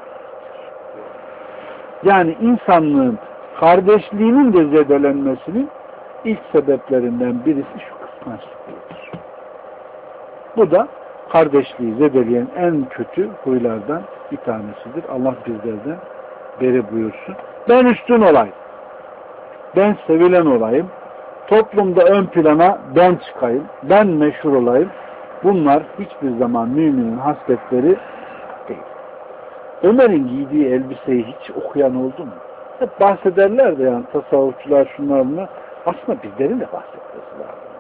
Yani insanlığın kardeşliğinin de zedelenmesinin ilk sebeplerinden birisi şu kıskançlıktır. Bu da kardeşliği zedeleyen en kötü huylardan bir tanesidir. Allah bizlerden beri buyursun. Ben üstün olayım. Ben sevilen olayım. Toplumda ön plana ben çıkayım. Ben meşhur olayım. Bunlar hiçbir zaman müminin hasletleri değil. Ömer'in giydiği elbiseyi hiç okuyan oldu mu? Hep bahsederler de yani tasavvufçular şunlar bunlar. Aslında bizlerin de bahsetmesi lazım.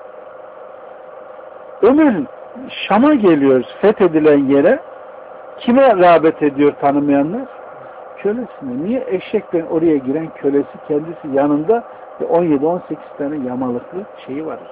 Ömer Şam'a geliyoruz fethedilen yere. Kime rağbet ediyor tanımayanlar? Kölesine. Niye? Eşekten oraya giren kölesi kendisi yanında ve 17-18 tane yamalıklı şeyi var.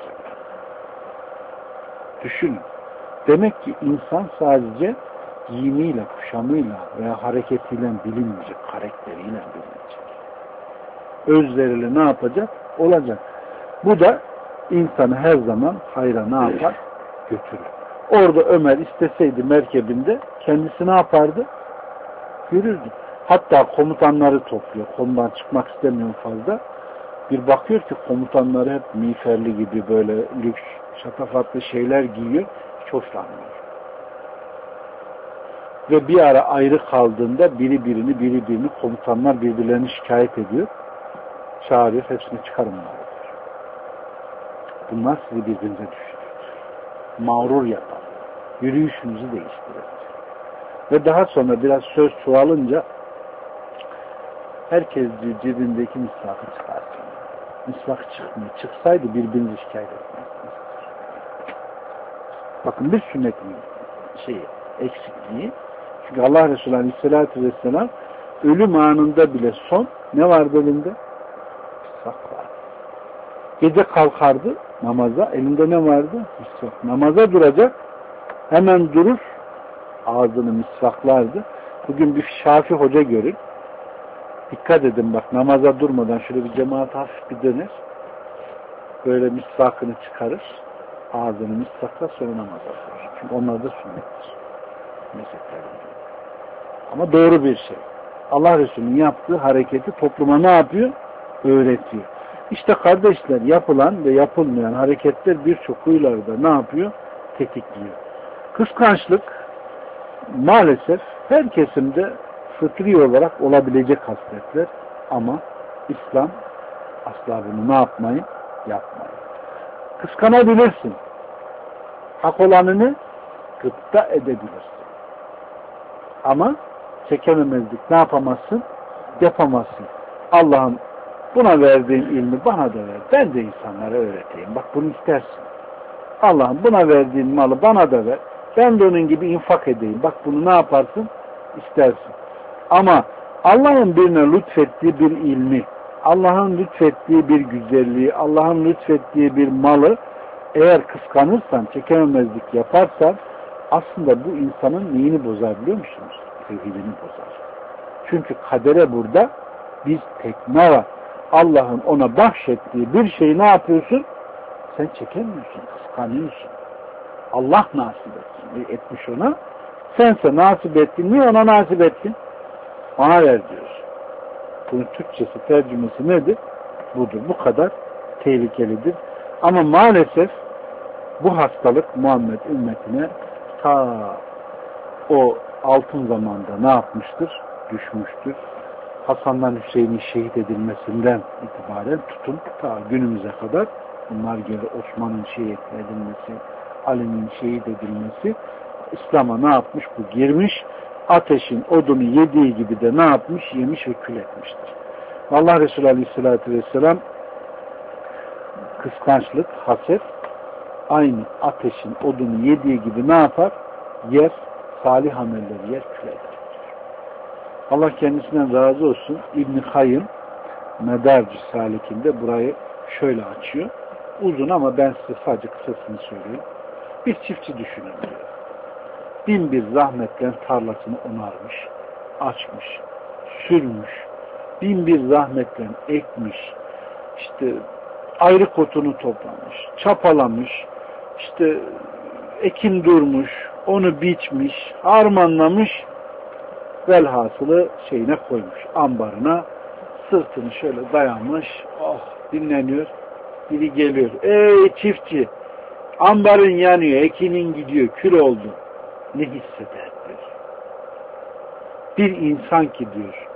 Düşünün. Demek ki insan sadece giyimiyle, kuşamıyla veya hareketiyle bilinmeyecek, karakteriyle bilinmeyecek. Özleriyle ne yapacak? Olacak. Bu da insanı her zaman hayra ne yapar? Götürür. Orada Ömer isteseydi merkebinde kendisi ne yapardı? Yürürdü. Hatta komutanları topluyor. Konudan çıkmak istemiyorum fazla. Bir bakıyor ki komutanları hep miğferli gibi böyle lüks, şatafatlı şeyler giyiyor. Hiç hoşlanmıyor. Ve bir ara ayrı kaldığında biri birini komutanlar birbirlerini şikayet ediyor. Çağırıyor. Hepsini çıkarın. Bunlar sizi birbirinize düşürür. Mağrur yapar. Yürüyüşünüzü değiştirir. Ve daha sonra biraz söz çoğalınca herkes cebindeki misvakı çıkarsın. Misvak çıkmıyor. Çıksaydı birbirinizi şikayet etmezdiniz. Bakın bir sünnetin eksikliği. Çünkü Allah Resulü Aleyhisselatü Vesselam ölüm anında bile son ne vardı elinde? Misvak vardı. Gece kalkardı namaza. Elinde ne vardı? Misvak. Namaza duracak. Hemen durur. Ağzını misvaklardı. Bugün bir Şafi hoca görün. Dikkat edin bak namaza durmadan şöyle bir cemaat hafif bir döner. Böyle misvakını çıkarır. Ağzını misvaklar sonra namaza durur. Çünkü onlar da sünnettir. Ama doğru bir şey. Allah Resulü'nün yaptığı hareketi topluma ne yapıyor? Öğretiyor. İşte kardeşler yapılan ve yapılmayan hareketler birçok huylarda ne yapıyor? Tetikliyor. Kıskançlık maalesef her kesimde fıtri olarak olabilecek hasletler ama İslam asla bunu ne yapmayın? Yapmayın. Kıskanabilirsin. Hak olanını gıpta edebilirsin. Ama çekememezlik ne yapamazsın? Yapamazsın. Allah'ın buna verdiğin ilmi bana da ver. Ben de insanlara öğreteyim. Bak bunu istersin. Allah'ın buna verdiğin malı bana da ver. Ben de onun gibi infak edeyim. Bak bunu ne yaparsın? İstersin. Ama Allah'ın birine lütfettiği bir ilmi, Allah'ın lütfettiği bir güzelliği, Allah'ın lütfettiği bir malı eğer kıskanırsan, çekememezlik yaparsan aslında bu insanın neyini bozar biliyor musunuz? Tevhidini bozar. Çünkü kadere burada biz tekne var. Allah'ın ona bahşettiği bir şeyi ne yapıyorsun? Sen çekemiyorsun, kıskanıyorsun. Allah nasip etmiş ona. Sense nasip ettin. Niye ona nasip ettin? Ona ver diyor. Bunun Türkçesi, tercümesi nedir? Budur. Bu kadar tehlikelidir. Ama maalesef bu hastalık Muhammed ümmetine ta o altın zamanda ne yapmıştır? Düşmüştür. Hasan'dan Hüseyin'in şehit edilmesinden itibaren tutun ta günümüze kadar bunlar gibi Osman'ın şehit edilmesi, Ali'nin şehit edilmesi İslam'a ne yapmış? Bu girmiş. Ateşin odunu yediği gibi de ne yapmış? Yemiş ve kül etmiştir. Allah Resulü Aleyhisselatü Vesselam kıskançlık, haset aynı ateşin odunu yediği gibi ne yapar? Yer, salih amelleri yer, kül eder. Allah kendisinden razı olsun. İbn-i Kayyım Medarc-ı Salik'inde burayı şöyle açıyor. Uzun ama ben size sadece kısasını söyleyeyim. Bir çiftçi düşünün diyor. 1001 zahmetle tarlasını onarmış, açmış, sürmüş, 1001 zahmetle ekmiş, işte ayrık otunu toplamış, çapalamış, işte ekin durmuş, onu biçmiş, harmanlamış, velhasılı şeyine koymuş, ambarına, sırtını şöyle dayanmış, oh dinleniyor, biri geliyor, ey çiftçi, ambarın yanıyor, ekinin gidiyor, kül oldu. Ne hisseder diyor. Bir insan ki diyor,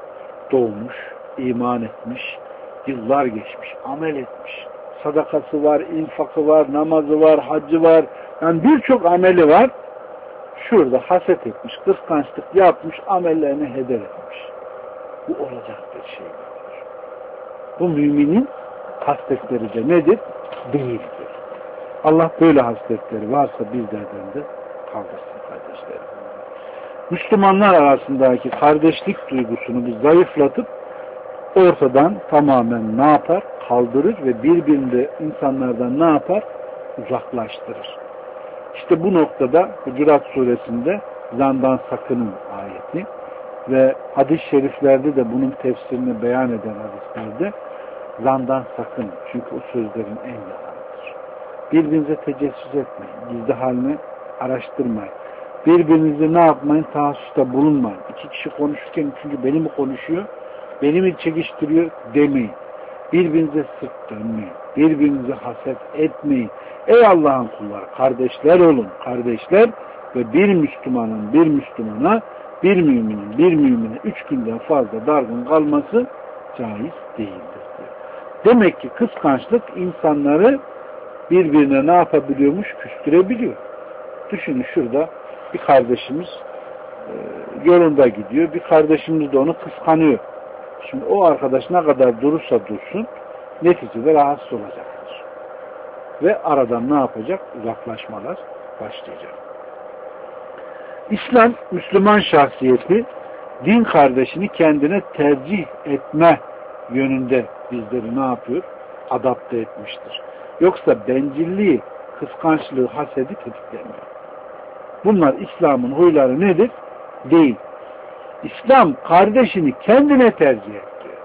doğmuş, iman etmiş, yıllar geçmiş, amel etmiş. Sadakası var, infakı var, namazı var, haccı var. Yani birçok ameli var. Şurada haset etmiş, kıskançlık yapmış, amellerini heder etmiş. Bu olacak bir şey değildir. Bu müminin hasletleri de nedir? Değildir. Allah böyle hasletleri varsa bizlerden de kaldırsın kardeşlerim. Müslümanlar arasındaki kardeşlik duygusunu biz zayıflatıp ortadan tamamen ne yapar? Kaldırır ve birbirini insanlardan ne yapar? Uzaklaştırır. İşte bu noktada Hucurat suresinde zandan sakının ayeti ve hadis-i şeriflerde de bunun tefsirini beyan eden hadislerde zandan sakın. Çünkü o sözlerin en yalanıdır. Birbirinize tecessüs etmeyin. Gizli halini araştırmayın. Birbirinizi ne yapmayın? Tahassusta bulunmayın. İki kişi konuşurken çünkü beni mi konuşuyor? Beni mi çekiştiriyor? Demeyin. Birbirinize sırt dönmeyin. Birbirinize haset etmeyin. Ey Allah'ın kulları, kardeşler olun. Kardeşler ve bir Müslümanın bir Müslümana, bir müminin bir mümine 3 günden fazla dargın kalması caiz değildir diyor. Demek ki kıskançlık insanları birbirine ne yapabiliyormuş? Küstürebiliyor. Düşünün şurada bir kardeşimiz yolunda gidiyor. Bir kardeşimiz de onu kıskanıyor. Şimdi o arkadaş ne kadar durursa dursun neticede rahatsız olacaktır. Ve aradan ne yapacak? Uzaklaşmalar başlayacak. İslam, Müslüman şahsiyeti din kardeşini kendine tercih etme yönünde bizleri ne yapıyor? Adapte etmiştir. Yoksa bencilliği, kıskançlığı, hasedi tetiklemiyor. Bunlar İslam'ın huyları nedir? Değil. İslam kardeşini kendine tercih ediyor.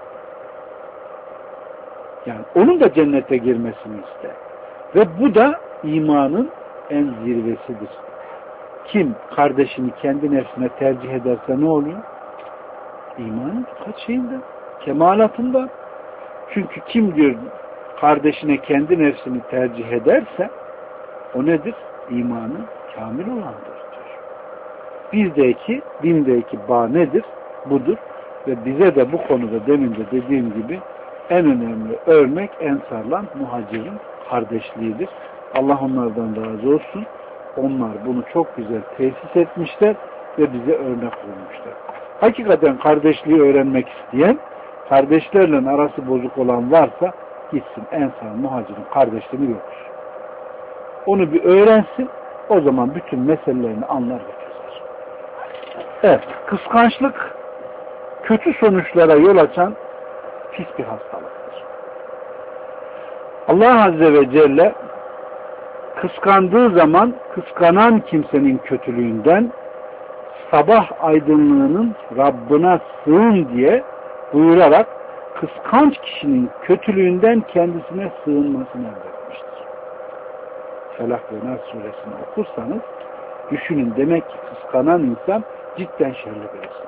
Yani onun da cennete girmesini ister. Ve bu da imanın en zirvesidir. Kim kardeşini kendi nefsine tercih ederse ne oluyor? İmanın kaç şeyinde? Kemalatında. Çünkü kim diyor kardeşine kendi nefsini tercih ederse o nedir? İmanın kamil olandır. Bizdeki, dindeki bağ nedir? Budur. Ve bize de bu konuda demin de dediğim gibi en önemli örnek Ensar'la Muhacir'in kardeşliğidir. Allah onlardan razı olsun. Onlar bunu çok güzel tesis etmişler ve bize örnek olmuşlar. Hakikaten kardeşliği öğrenmek isteyen, kardeşlerle arası bozuk olan varsa gitsin Ensar Muhacir'in kardeşliğini yoktur. Onu bir öğrensin, o zaman bütün meselelerini anlar ve çözer. Evet, kıskançlık kötü sonuçlara yol açan pis bir hastalıktır. Allah Azze ve Celle kıskandığı zaman kıskanan kimsenin kötülüğünden sabah aydınlığının Rabbına sığın diye buyurarak kıskanç kişinin kötülüğünden kendisine sığınmasını emretmiştir. Felak ve Nas suresini okursanız düşünün, demek ki kıskanan insan cidden şerli birisi.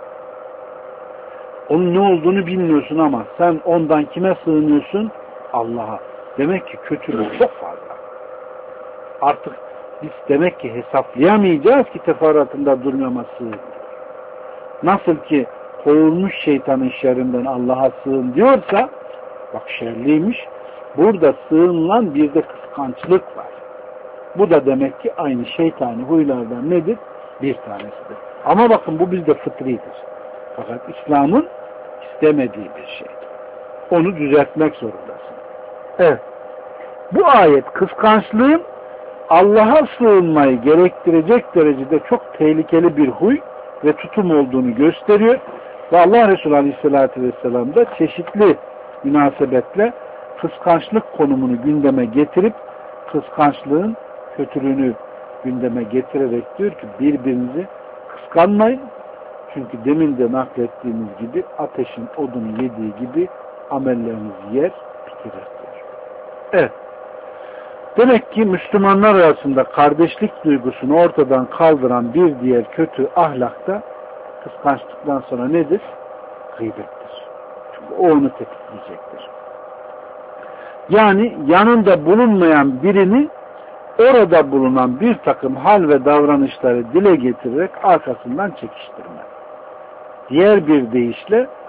Onun ne olduğunu bilmiyorsun ama sen ondan kime sığınıyorsun? Allah'a. Demek ki kötülük çok fazla. Artık biz demek ki hesaplayamayacağız ki teferruatında durmama sığın. Nasıl ki kovulmuş şeytanın şerrinden Allah'a sığın diyorsa, bak şerliymiş, burada sığınılan bir de kıskançlık var. Bu da demek ki aynı şeytani huylardan nedir? Bir tanesidir. Ama bakın bu bizde fıtridir. Fakat İslam'ın istemediği bir şey. Onu düzeltmek zorundasın. Evet. Bu ayet kıskançlığın Allah'a sığınmayı gerektirecek derecede çok tehlikeli bir huy ve tutum olduğunu gösteriyor. Ve Allah Resulü Aleyhisselatü Vesselam da çeşitli münasebetle kıskançlık konumunu gündeme getirip kıskançlığın kötülüğünü gündeme getirerek diyor ki birbirinizi kıskanmayın. Çünkü demin de naklettiğimiz gibi ateşin odunu yediği gibi amellerinizi yer bitirir diyor. Evet. Demek ki Müslümanlar arasında kardeşlik duygusunu ortadan kaldıran bir diğer kötü ahlak da kıskançlıktan sonra nedir? Gıybettir. Çünkü o onu tetikleyecektir. Yani yanında bulunmayan birini orada bulunan bir takım hal ve davranışları dile getirerek arkasından çekiştirme. Diğer bir deyişle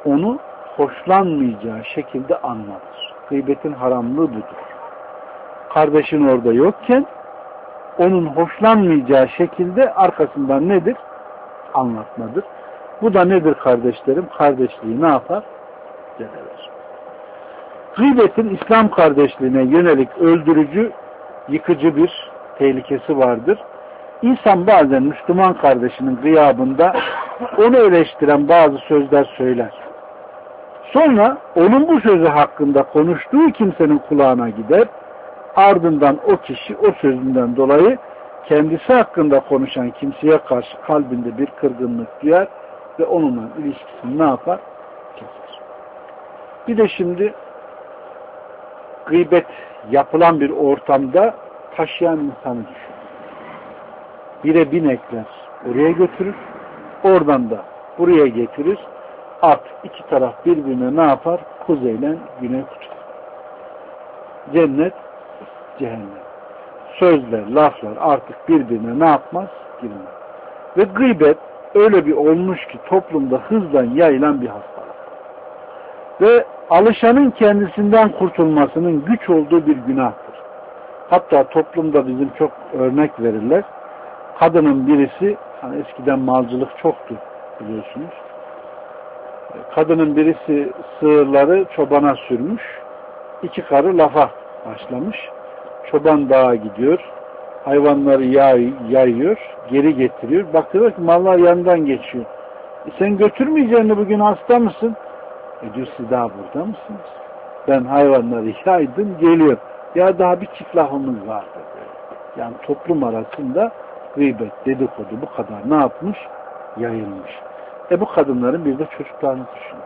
onu hoşlanmayacağı şekilde anlatır. Gıybetin haramlığı budur. Kardeşin orada yokken onun hoşlanmayacağı şekilde arkasından nedir? Anlatmadır. Bu da nedir kardeşlerim? Kardeşliği ne yapar? Zedeler. Gıybetin İslam kardeşliğine yönelik öldürücü, yıkıcı bir tehlikesi vardır. İnsan bazen Müslüman kardeşinin gıyabında onu eleştiren bazı sözler söyler. Sonra onun bu sözü hakkında konuştuğu kimsenin kulağına gider. Ardından o kişi o sözünden dolayı kendisi hakkında konuşan kimseye karşı kalbinde bir kırgınlık duyar ve onunla ilişkisini ne yapar? Keser. Bir de şimdi gıybet yapılan bir ortamda taşıyan insanı düşün. Bire binekler oraya götürür, oradan da buraya getirir. At iki taraf birbirine ne yapar? Kuzeyle güney kutbu. Cennet, cehennem. Sözler, laflar artık birbirine ne yapmaz? Girmez. Ve gıybet öyle bir olmuş ki toplumda hızla yayılan bir hastalık. Ve alışanın kendisinden kurtulmasının güç olduğu bir günahtır. Hatta toplumda bizim çok örnek verirler. Kadının birisi, hani eskiden malcılık çoktu biliyorsunuz. Kadının birisi sığırları çobana sürmüş. İki karı lafa başlamış. Çoban dağa gidiyor. Hayvanları yayıyor. Geri getiriyor. Bakıyor ki mallar yanından geçiyor. Sen götürmeyeceksin, bugün hasta mısın? Diyor, siz daha burada mısınız? Ben hayvanları yaydım, geliyor. Ya daha bir çift lafımız vardı. Yani toplum arasında gıybet, dedikodu bu kadar ne yapmış? Yayılmış. Bu kadınların bir de çocuklarını düşünün.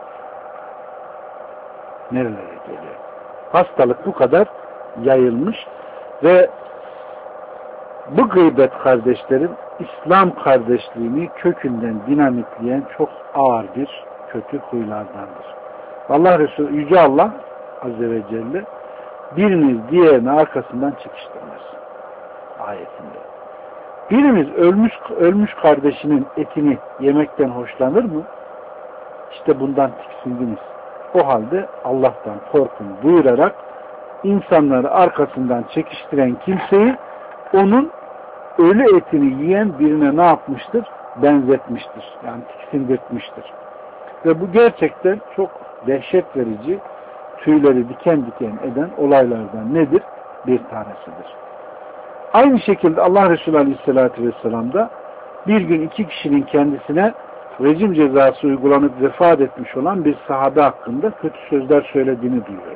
Nerelere geliyor? Hastalık bu kadar yayılmış ve bu gıybet kardeşlerin İslam kardeşliğini kökünden dinamitleyen çok ağır bir kötü huylardandır. Allah Resulü Yüce Allah Azze ve Celle biriniz diğerini arkasından çekiştirmez ayetinde. Birimiz ölmüş kardeşinin etini yemekten hoşlanır mı? İşte bundan tiksindiniz. O halde Allah'tan korkun buyurarak insanları arkasından çekiştiren kimseyi onun ölü etini yiyen birine ne yapmıştır? Benzetmiştir. Yani tiksindirtmiştir. Ve bu gerçekten çok dehşet verici, tüyleri diken diken eden olaylardan nedir? Bir tanesidir. Aynı şekilde Allah Resulü Aleyhisselatü Vesselam da bir gün iki kişinin kendisine rejim cezası uygulanıp vefat etmiş olan bir sahabe hakkında kötü sözler söylediğini duyuyor.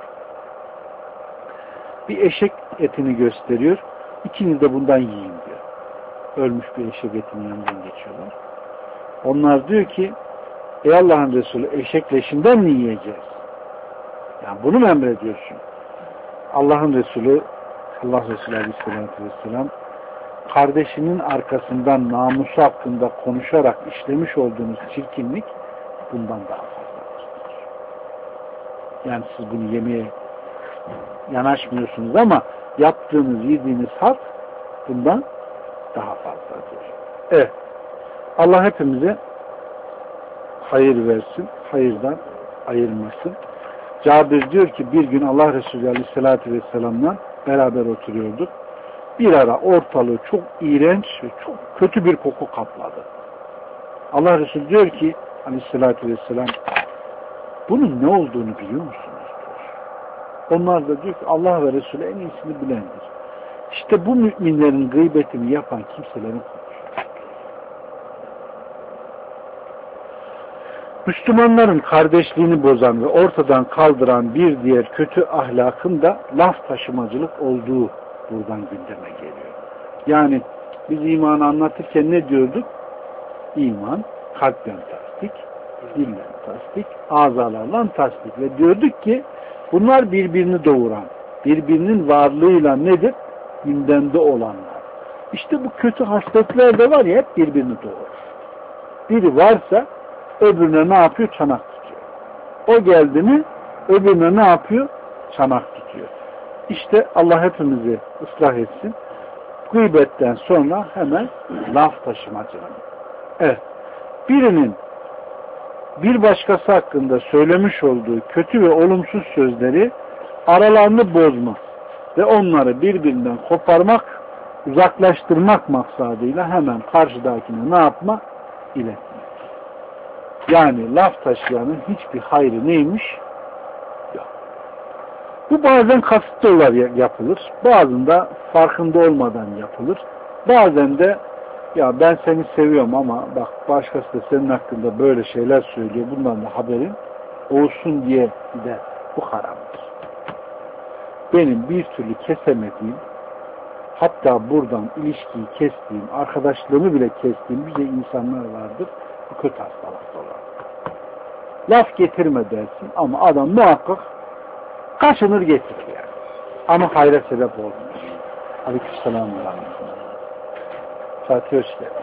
Bir eşek etini gösteriyor. İkiniz de bundan yiyin diyor. Ölmüş bir eşek etinin yanından geçiyorlar. Onlar diyor ki ey Allah'ın Resulü eşek leşinden mi yiyeceğiz? Yani bunu mu emrediyorsun? Allah'ın Resulü Allah Resulü Aleyhisselatü Vesselam kardeşinin arkasından namusu hakkında konuşarak işlemiş olduğunuz çirkinlik bundan daha fazladır. Yani siz bunu yemeye yanaşmıyorsunuz ama yaptığınız, yediğiniz halt bundan daha fazladır. Evet. Allah hepimize hayır versin, hayırdan ayırmasın. Cabir diyor ki bir gün Allah Resulü Aleyhisselatü Vesselam'la beraber oturuyorduk. Bir ara ortalığı çok iğrenç ve çok kötü bir koku kapladı. Allah Resulü diyor ki Aleyhisselatü Vesselam bunun ne olduğunu biliyor musunuz? Diyor. Onlar da diyor ki Allah ve Resulü en iyisini bilendir. İşte bu müminlerin gıybetini yapan kimselerin kokusu. Müslümanların kardeşliğini bozan ve ortadan kaldıran bir diğer kötü ahlakın da laf taşımacılık olduğu buradan gündeme geliyor. Yani biz imanı anlatırken ne diyorduk? İman kalpten tasdik, dillen tasdik, azalarla tasdik ve diyorduk ki bunlar birbirini doğuran, birbirinin varlığıyla nedir? Gündemde olanlar. İşte bu kötü hasletler de var ya hep birbirini doğurur. Biri varsa öbürüne ne yapıyor? Çanak tutuyor. O geldi mi öbürüne ne yapıyor? Çanak tutuyor. İşte Allah hepimizi ıslah etsin. Gıybetten sonra hemen laf taşımacılığı. Evet. Birinin bir başkası hakkında söylemiş olduğu kötü ve olumsuz sözleri aralarını bozma ve onları birbirinden koparmak, uzaklaştırmak maksadıyla hemen karşıdakine ne yapma? İletme. Yani laf taşıyanın hiçbir hayrı neymiş? Yok. Bu bazen kasıtlı olarak yapılır. Bazında farkında olmadan yapılır. Bazen de ya ben seni seviyorum ama bak başkası da senin hakkında böyle şeyler söylüyor. Bundan da haberin olsun diye de bu haramdır. Benim bir türlü kesemediğim, hatta buradan ilişkiyi kestiğim, arkadaşlığımı bile kestiğim bize insanlar vardır. Bu kötü hastalıkta olan. Laf getirme dersin ama adam muhakkak kaşınır getirir yani. Ama hayra sebep olmuyor. Aleykümselam ve rahmetullah. Fatih hoş geldin.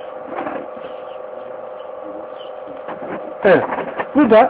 Evet. Bu da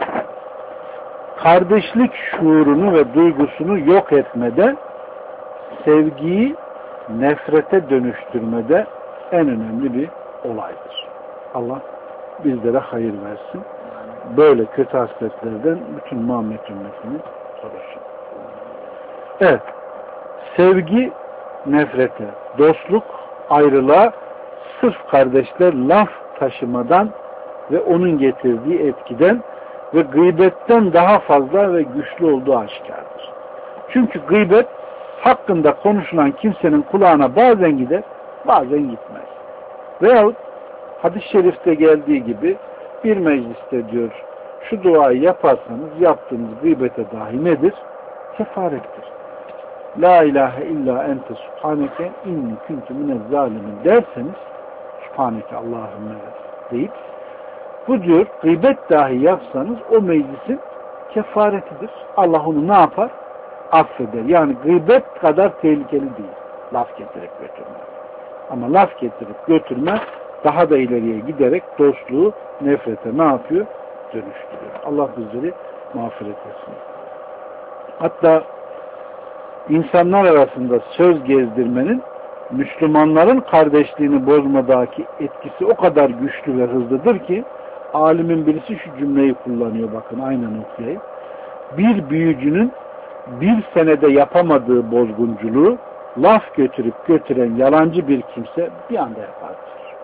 kardeşlik şuurunu ve duygusunu yok etmede, sevgiyi nefrete dönüştürmede en önemli bir olaydır. Allah bizlere hayır versin. Böyle kötü hasletlerden bütün Muhammed ümmetini korusun. Evet. Sevgi nefrete, dostluk ayrılığa, sırf kardeşler laf taşımadan ve onun getirdiği etkiden ve gıybetten daha fazla ve güçlü olduğu aşikardır. Çünkü gıybet hakkında konuşulan kimsenin kulağına bazen gider, bazen gitmez. Veyahut hadis-i şerifte geldiği gibi bir mecliste diyor, şu duayı yaparsanız yaptığınız gıybete dahi nedir? Kefarettir. La ilahe illa ente subhaneke inni kuntu minez zalimin derseniz, subhaneke Allahümme deyip, bu diyor gıybet dahi yapsanız o meclisin kefaretidir. Allah onu ne yapar? Affeder. Yani gıybet kadar tehlikeli değil. Laf getirip götürme. Ama laf getirip götürme daha da ileriye giderek dostluğu nefrete ne yapıyor? Dönüştürüyor. Allah bizleri mağfiret etsin. Hatta insanlar arasında söz gezdirmenin Müslümanların kardeşliğini bozmadaki etkisi o kadar güçlü ve hızlıdır ki alimin birisi şu cümleyi kullanıyor, bakın aynen okuyayım. Bir büyücünün bir senede yapamadığı bozgunculuğu laf götürüp götüren yalancı bir kimse bir anda yapar.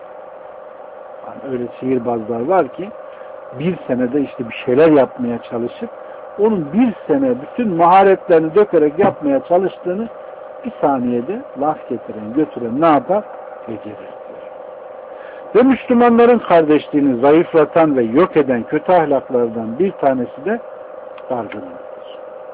Yani öyle sihirbazlar var ki bir senede işte bir şeyler yapmaya çalışıp onun bir sene bütün maharetlerini dökerek yapmaya çalıştığını bir saniyede laf getiren, götüren ne yapar? Becerir. Ve Müslümanların kardeşliğini zayıflatan ve yok eden kötü ahlaklardan bir tanesi de dargınlıktır.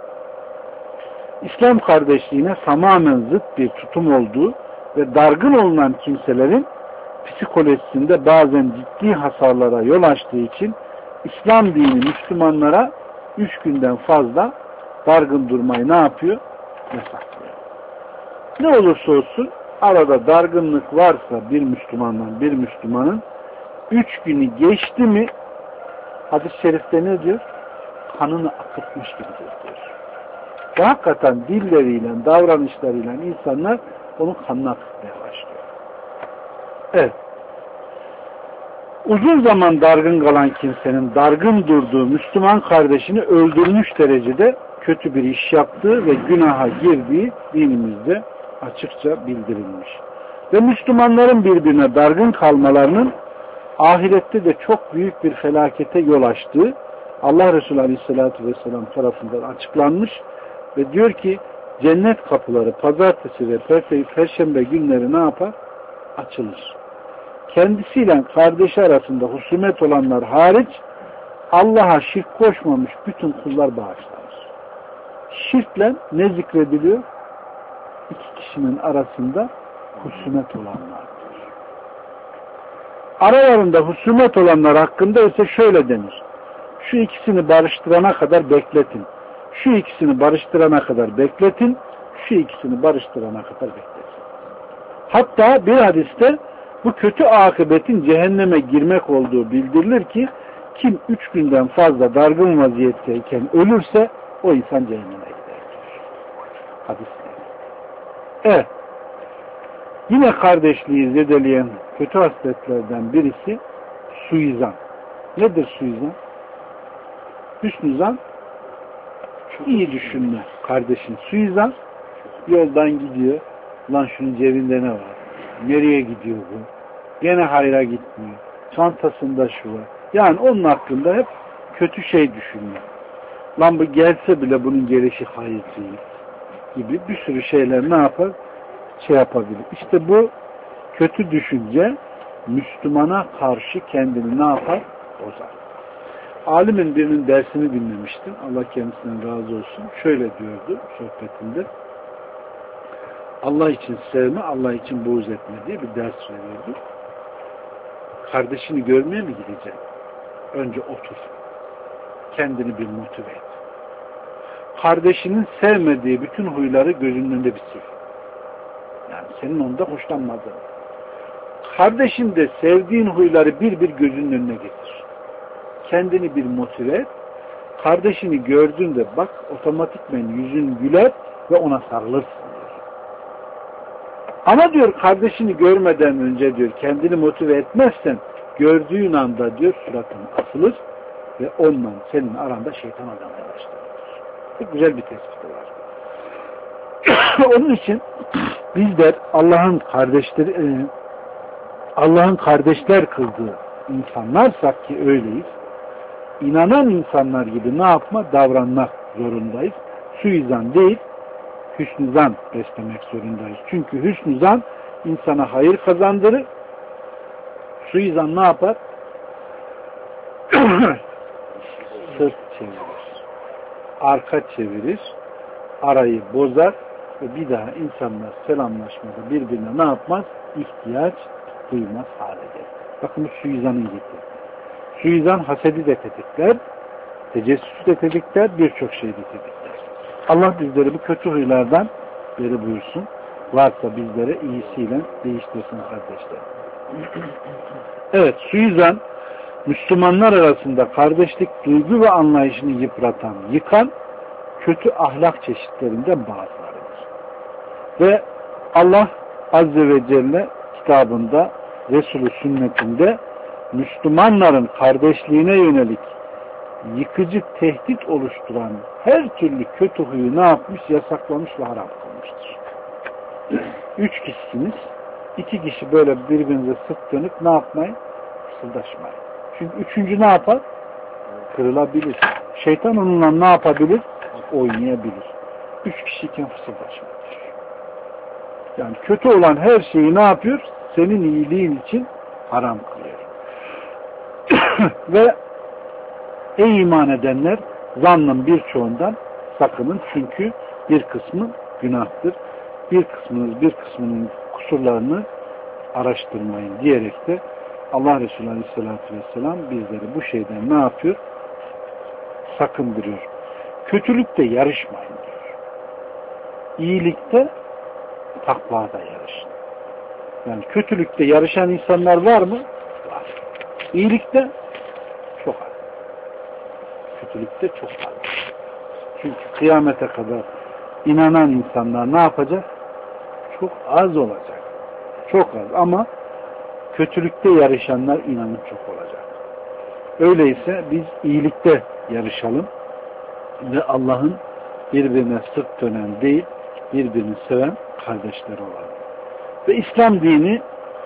İslam kardeşliğine tamamen zıt bir tutum olduğu ve dargın olunan kimselerin psikolojisinde bazen ciddi hasarlara yol açtığı için İslam dini Müslümanlara 3 günden fazla dargın durmayı ne yapıyor? Yasaklıyor. Ne olursa olsun arada dargınlık varsa bir Müslümanın 3 günü geçti mi hadis-i şerifte ne diyor? Kanını akıtmış gibidir diyor. Ve hakikaten dilleriyle, davranışlarıyla insanlar onun kanını akıtmaya başlıyor. Evet. Uzun zaman dargın kalan kimsenin dargın durduğu Müslüman kardeşini öldürmüş derecede kötü bir iş yaptığı ve günaha girdiği dinimizde açıkça bildirilmiş. Ve Müslümanların birbirine dargın kalmalarının ahirette de çok büyük bir felakete yol açtığı Allah Resulü Aleyhisselatü Vesselam tarafından açıklanmış ve diyor ki cennet kapıları pazartesi ve perşembe günleri ne yapar? Açılır. Kendisiyle kardeşi arasında husumet olanlar hariç Allah'a şirk koşmamış bütün kullar bağışlanır. Şirkle ne zikrediliyor? İki kişinin arasında husumet olanlardır. Aralarında husumet olanlar hakkında ise şöyle denir. Şu ikisini barıştırana kadar bekletin. Şu ikisini barıştırana kadar bekletin. Şu ikisini barıştırana kadar bekletin. Hatta bir hadiste bu kötü akıbetin cehenneme girmek olduğu bildirilir ki kim 3 günden fazla dargın vaziyetteyken ölürse o insan cehenneme gider. Hadisler. Evet. Yine kardeşliği zedeleyen kötü hasletlerden birisi suizan. Nedir suizan? Hüsnü zan iyi düşünme. Kardeşin suizan yoldan gidiyor. Lan şunun cebinde ne var? Nereye gidiyor bu? Gene hayra gitmiyor. Çantasında şu var. Yani onun hakkında hep kötü şey düşünme. Lan bu gelse bile bunun gelişi hayır değil gibi bir sürü şeyler ne yapar? Şey yapabilir. İşte bu kötü düşünce Müslümana karşı kendini ne yapar? Bozar. Alimin birinin dersini dinlemiştim. Allah kendisinden razı olsun. Şöyle diyordu sohbetinde. Allah için sevme, Allah için buğz etme diye bir ders veriyordu. Kardeşini görmeye mi gideceksin? Önce otur. Kendini bir motive et. Kardeşinin sevmediği bütün huyları gözünün önünde bir sil. Yani senin onda hoşlanmadığın. Kardeşin de sevdiğin huyları bir bir gözünün önüne getir. Kendini bir motive et. Kardeşini gördüğünde bak otomatikmen yüzün güler ve ona sarılırsın diyor. Ama diyor kardeşini görmeden önce diyor kendini motive etmezsen gördüğün anda diyor suratın asılır ve onunla senin aranda şeytan adamla başlar. Çok güzel bir tespiti var. Onun için bizler Allah'ın kardeşler kıldığı insanlarsak ki öyleyiz. İnanan insanlar gibi ne yapma? Davranmak zorundayız. Suizan değil, hüsnü zan beslemek zorundayız. Çünkü hüsnü zan insana hayır kazandırır. Suizan ne yapar? Sırt çevirir. Arka çevirir. Arayı bozar ve bir daha insanlar selamlaşmada birbirine ne yapmaz? İhtiyaç duymaz hale gelir. Bakın bu suizanın getirdiği. Suizan hasedi de tetikler, tecessüsü de tetikler, birçok şeyi de tetikler. Allah bizleri bu kötü huylardan beri buyursun. Varsa bizlere iyisiyle değiştirsin kardeşler. Evet, suizan Müslümanlar arasında kardeşlik duygu ve anlayışını yıpratan, yıkan kötü ahlak çeşitlerinden bazılarıdır. Ve Allah Azze ve Celle kitabında, Resulü sünnetinde Müslümanların kardeşliğine yönelik yıkıcı tehdit oluşturan her türlü kötü huyu ne yapmış? Yasaklamış ve haram kılmıştır. 3 kişisiniz. 2 kişi böyle birbirinize sırt dönüp ne yapmayın? Fısıldaşmayın. Çünkü üçüncü ne yapar? Kırılabilir. Şeytan onunla ne yapabilir? Oynayabilir. 3 kişiyken fısıldaşmayın. Yani kötü olan her şeyi ne yapıyor? Senin iyiliğin için haram kılıyor. Ve ey iman edenler zannın birçoğundan sakının çünkü bir kısmı günahtır. Bir kısmının kusurlarını araştırmayın diyerek de Allah Resulü Aleyhisselatü Vesselam bizleri bu şeyden ne yapıyor? Sakındırıyor. Kötülükte yarışmayın diyor. İyilikte takvada yarışın. Yani kötülükte yarışan insanlar var mı? Var. İyilikte çok az. Kötülükte çok az. Çünkü kıyamete kadar inanan insanlar ne yapacak? Çok az olacak. Çok az ama kötülükte yarışanlar inanın çok olacak. Öyleyse biz iyilikte yarışalım ve Allah'ın birbirine sırt dönen değil, birbirini seven kardeşler olalım. Ve İslam dini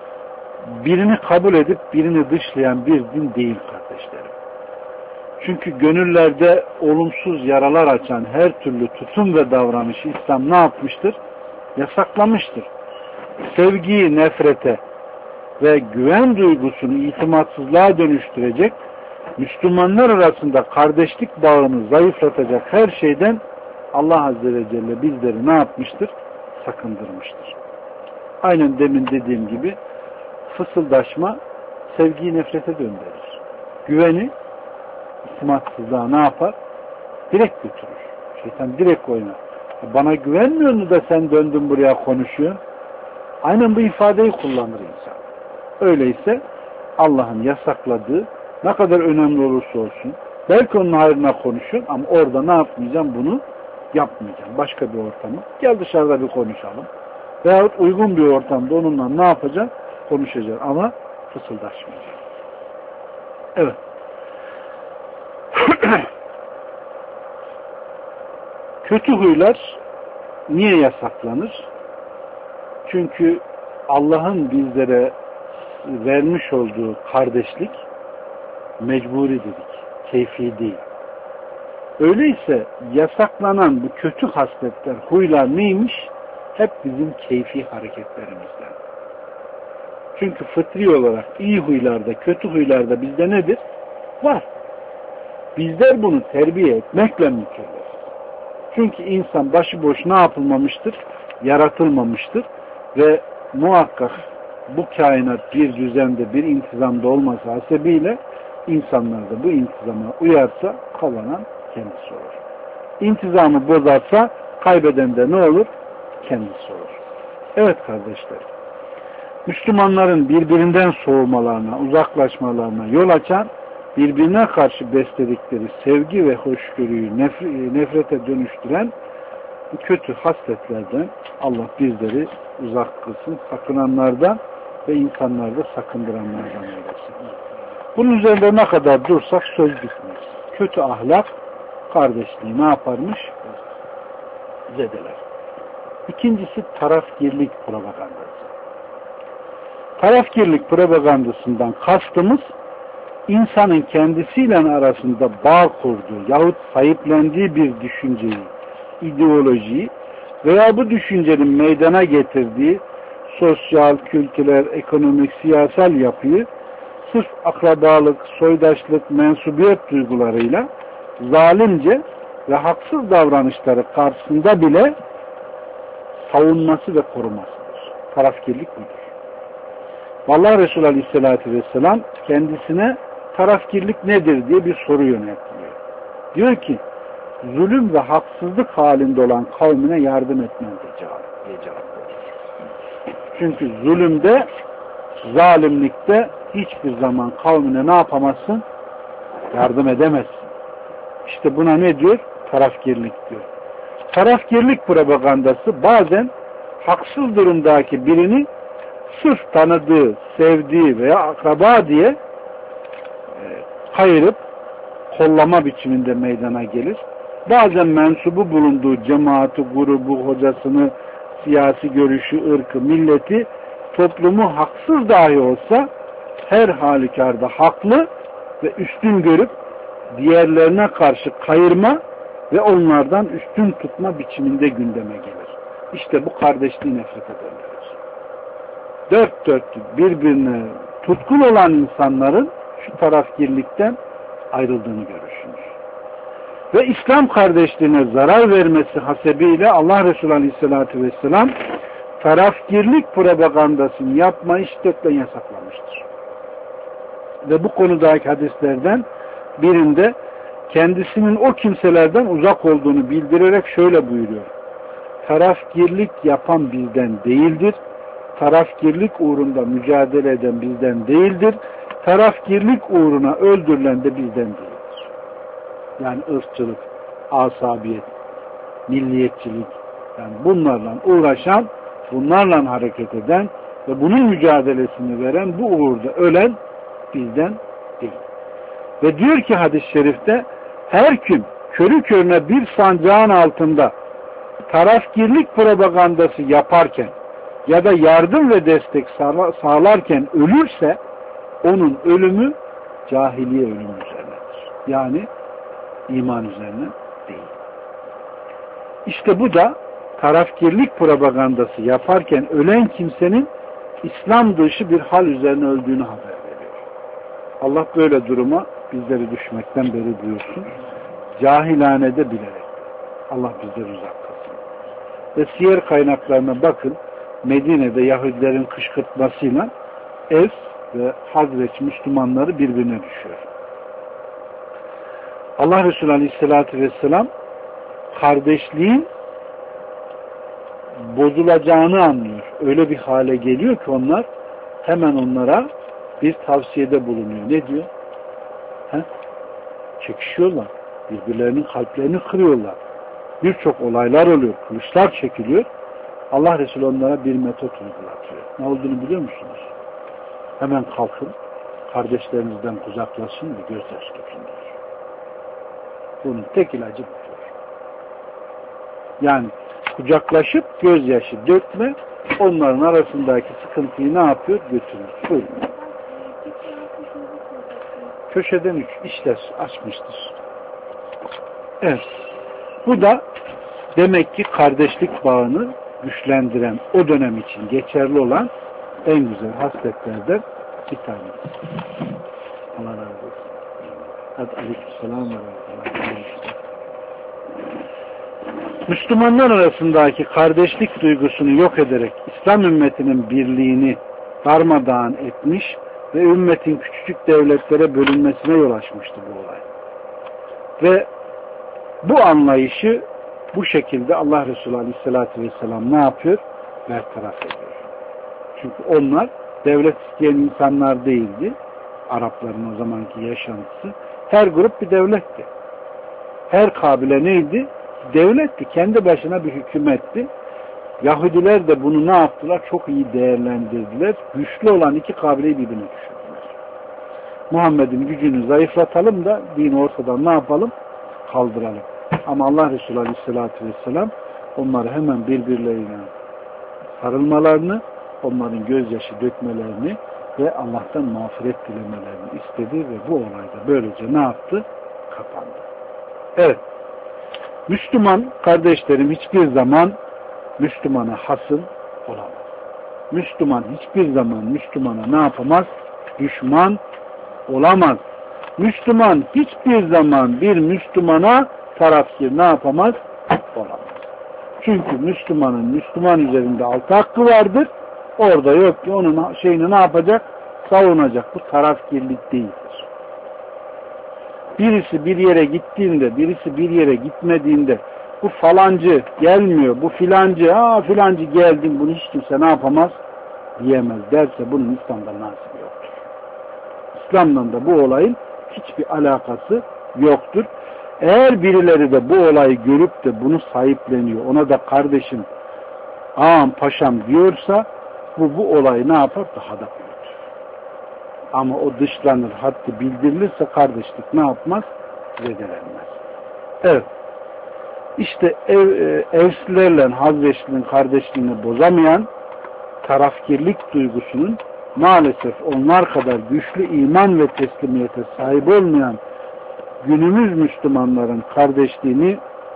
birini kabul edip birini dışlayan bir din değil kardeşlerim. Çünkü gönüllerde olumsuz yaralar açan her türlü tutum ve davranışı İslam ne yapmıştır? Yasaklamıştır. Sevgiyi nefrete ve güven duygusunu itimatsızlığa dönüştürecek, Müslümanlar arasında kardeşlik bağını zayıflatacak her şeyden Allah Azze ve Celle bizleri ne yapmıştır? Sakındırmıştır. Aynen demin dediğim gibi fısıldaşma sevgiyi nefrete döndürür. Güveni itimatsızlığa ne yapar? Direkt götürür. Şeytan direkt oynar. Bana güvenmiyor mu da sen döndün buraya konuşuyorsun? Aynen bu ifadeyi kullanır insan. Öyleyse Allah'ın yasakladığı ne kadar önemli olursa olsun belki onun hayrına konuşuyorsun ama orada ne yapmayacağım? Bunu yapmayacağım. Başka bir ortamı. Gel dışarıda bir konuşalım. Veyahut uygun bir ortamda onunla ne yapacağım? Konuşacağım ama fısıldaşmayacağım. Evet. Kötü huylar niye yasaklanır? Çünkü Allah'ın bizlere vermiş olduğu kardeşlik mecburi dedik, keyfi değil. Öyleyse yasaklanan bu kötü hasletler, huylar neymiş? Hep bizim keyfi hareketlerimizden. Çünkü fıtri olarak iyi huylarda, kötü huylarda bizde nedir? Var. Bizler bunu terbiye etmekle mükellef. Çünkü insan başıboş ne yapılmamıştır? Yaratılmamıştır. Ve muhakkak bu kainat bir düzende, bir intizamda olması hasebiyle insanlar da bu intizama uyarsa kazanan kendisi olur. İntizamı bozarsa kaybeden de ne olur? Kendisi olur. Evet kardeşler. Müslümanların birbirinden soğumalarına, uzaklaşmalarına yol açan, birbirine karşı besledikleri sevgi ve hoşgörüyü nefrete dönüştüren bu kötü hasletlerden Allah bizleri uzak kılsın, sakınanlardan ve insanları da sakındıranlardan eylesin. Bunun üzerinde ne kadar dursak söz bitmez. Kötü ahlak kardeşliği ne yaparmış? Zedeler. İkincisi tarafgirlik propagandası. Tarafgirlik propagandasından kastımız insanın kendisiyle arasında bağ kurduğu yahut sahiplendiği bir düşünceyi, ideolojiyi veya bu düşüncenin meydana getirdiği sosyal, kültürel, ekonomik, siyasal yapıyı sırf akrabalık, soydaşlık, mensubiyet duygularıyla zalimce ve haksız davranışları karşısında bile savunması ve korumasıdır. Tarafgirlik budur. Vallahi Resulü Aleyhisselatü Vesselam kendisine tarafgirlik nedir diye bir soru yöneltiliyor. Diyor ki, zulüm ve haksızlık halinde olan kavmine yardım etmen diye cevap veriyor. Çünkü zulümde, zalimlikte hiçbir zaman kavmine ne yapamazsın? Yardım edemezsin. İşte buna ne diyor? Tarafgirlik diyor. Tarafgirlik propagandası bazen haksız durumdaki birini sırf tanıdığı, sevdiği veya akraba diye kayırıp kollama biçiminde meydana gelir. Bazen mensubu bulunduğu cemaati, grubu, hocasını, siyasi görüşü, ırkı, milleti, toplumu haksız dahi olsa her halükarda haklı ve üstün görüp diğerlerine karşı kayırma ve onlardan üstün tutma biçiminde gündeme gelir. İşte bu kardeşliği nefrete döndürür. Dört dörtlük birbirine tutkun olan insanların şu tarafgirlikten ayrıldığını görürsünüz. Ve İslam kardeşliğine zarar vermesi hasebiyle Allah Resulü Aleyhisselatü Vesselam tarafgirlik propagandasını yapmayı şiddetle yasaklamıştır. Ve bu konudaki hadislerden birinde kendisinin o kimselerden uzak olduğunu bildirerek şöyle buyuruyor. Tarafgirlik yapan bizden değildir. Tarafgirlik uğrunda mücadele eden bizden değildir. Tarafgirlik uğruna öldürülen de bizden değildir. Yani ırkçılık, asabiyet, milliyetçilik, yani bunlarla uğraşan, bunlarla hareket eden ve bunun mücadelesini veren, bu uğurda ölen bizden değil. Ve diyor ki hadis-i şerifte, her kim körü körüne bir sancağın altında tarafgirlik propagandası yaparken ya da yardım ve destek sağlarken ölürse onun ölümü cahiliye ölümü üzerinedir. Yani iman üzerine değil. İşte bu da tarafgirlik propagandası yaparken ölen kimsenin İslam dışı bir hal üzerine öldüğünü haber veriyor. Allah böyle duruma bizleri düşmekten beri buyursun. Cahilhanede bilerek. Allah bizleri uzak kılsın. Ve siyer kaynaklarına bakın. Medine'de Yahudilerin kışkırtmasıyla Evs ve Hazreç Müslümanları birbirine düşüyor. Allah Resulü Aleyhisselatü Vesselam kardeşliğin bozulacağını anlıyor. Öyle bir hale geliyor ki onlar hemen onlara bir tavsiyede bulunuyor. Ne diyor? Çekişiyorlar. Birbirlerinin kalplerini kırıyorlar. Birçok olaylar oluyor. Kılıçlar çekiliyor. Allah Resulü onlara bir metot uygulatıyor. Ne olduğunu biliyor musunuz? Hemen kalkın, kardeşlerinizden uzaklaşın ve gözyaşı dökün diyor. Bunun tek ilacı budur. Yani kucaklaşıp gözyaşı dökme, onların arasındaki sıkıntıyı ne yapıyor? Götürür. Buyurun. Köşeden 3 işler açmıştır. Evet. Bu da demek ki kardeşlik bağını güçlendiren, o dönem için geçerli olan en güzel hasletlerden bir tanesi. Allah razı olsun. Hadi aleykümselam ve rahmetullah. Müslümanlar arasındaki kardeşlik duygusunu yok ederek İslam ümmetinin birliğini darmadağın etmiş ve ümmetin küçücük devletlere bölünmesine yol açmıştı bu olay. Ve bu anlayışı bu şekilde Allah Resulü Aleyhisselatü Vesselam ne yapıyor? Bertaraf ediyor. Çünkü onlar devlet isteyen insanlar değildi. Arapların o zamanki yaşantısı. Her grup bir devletti. Her kabile neydi? Devletti. Kendi başına bir hükümetti. Yahudiler de bunu ne yaptılar? Çok iyi değerlendirdiler. Güçlü olan iki kabileyi birbirine düşürdüler. Muhammed'in gücünü zayıflatalım da dini ortadan ne yapalım? Kaldıralım. Ama Allah Resulü Aleyhisselatü Vesselam onları hemen birbirlerine sarılmalarını, onların gözyaşı dökmelerini ve Allah'tan mağfiret dilemelerini istedi ve bu olayda böylece ne yaptı? Kapandı. Evet. Müslüman kardeşlerim hiçbir zaman Müslümana hasım olamaz. Müslüman hiçbir zaman Müslümana ne yapamaz? Düşman olamaz. Müslüman hiçbir zaman bir Müslümana tarafkir ne yapamaz? Olamaz. Çünkü Müslümanın Müslüman üzerinde altı hakkı vardır. Orada yok ki onun şeyini ne yapacak? Savunacak. Bu tarafkirlik değildir. Birisi bir yere gittiğinde, birisi bir yere gitmediğinde bu falancı gelmiyor, bu filancı, filancı geldin, bunu hiç kimse ne yapamaz diyemez derse bunun İslam'da nasibi yoktur. İslam'dan da bu olayın hiçbir alakası yoktur. Eğer birileri de bu olayı görüp de bunu sahipleniyor, ona da kardeşim, ağam, paşam diyorsa bu olayı ne yapar? Daha da büyütür. Ama o dışlanır, haddi bildirilirse kardeşlik ne yapmaz? Zedelenmez. Evet. İşte Evslilerle Hazreçli'nin kardeşliğini bozamayan tarafkirlik duygusunun maalesef onlar kadar güçlü iman ve teslimiyete sahip olmayan günümüz Müslümanların kardeşliğini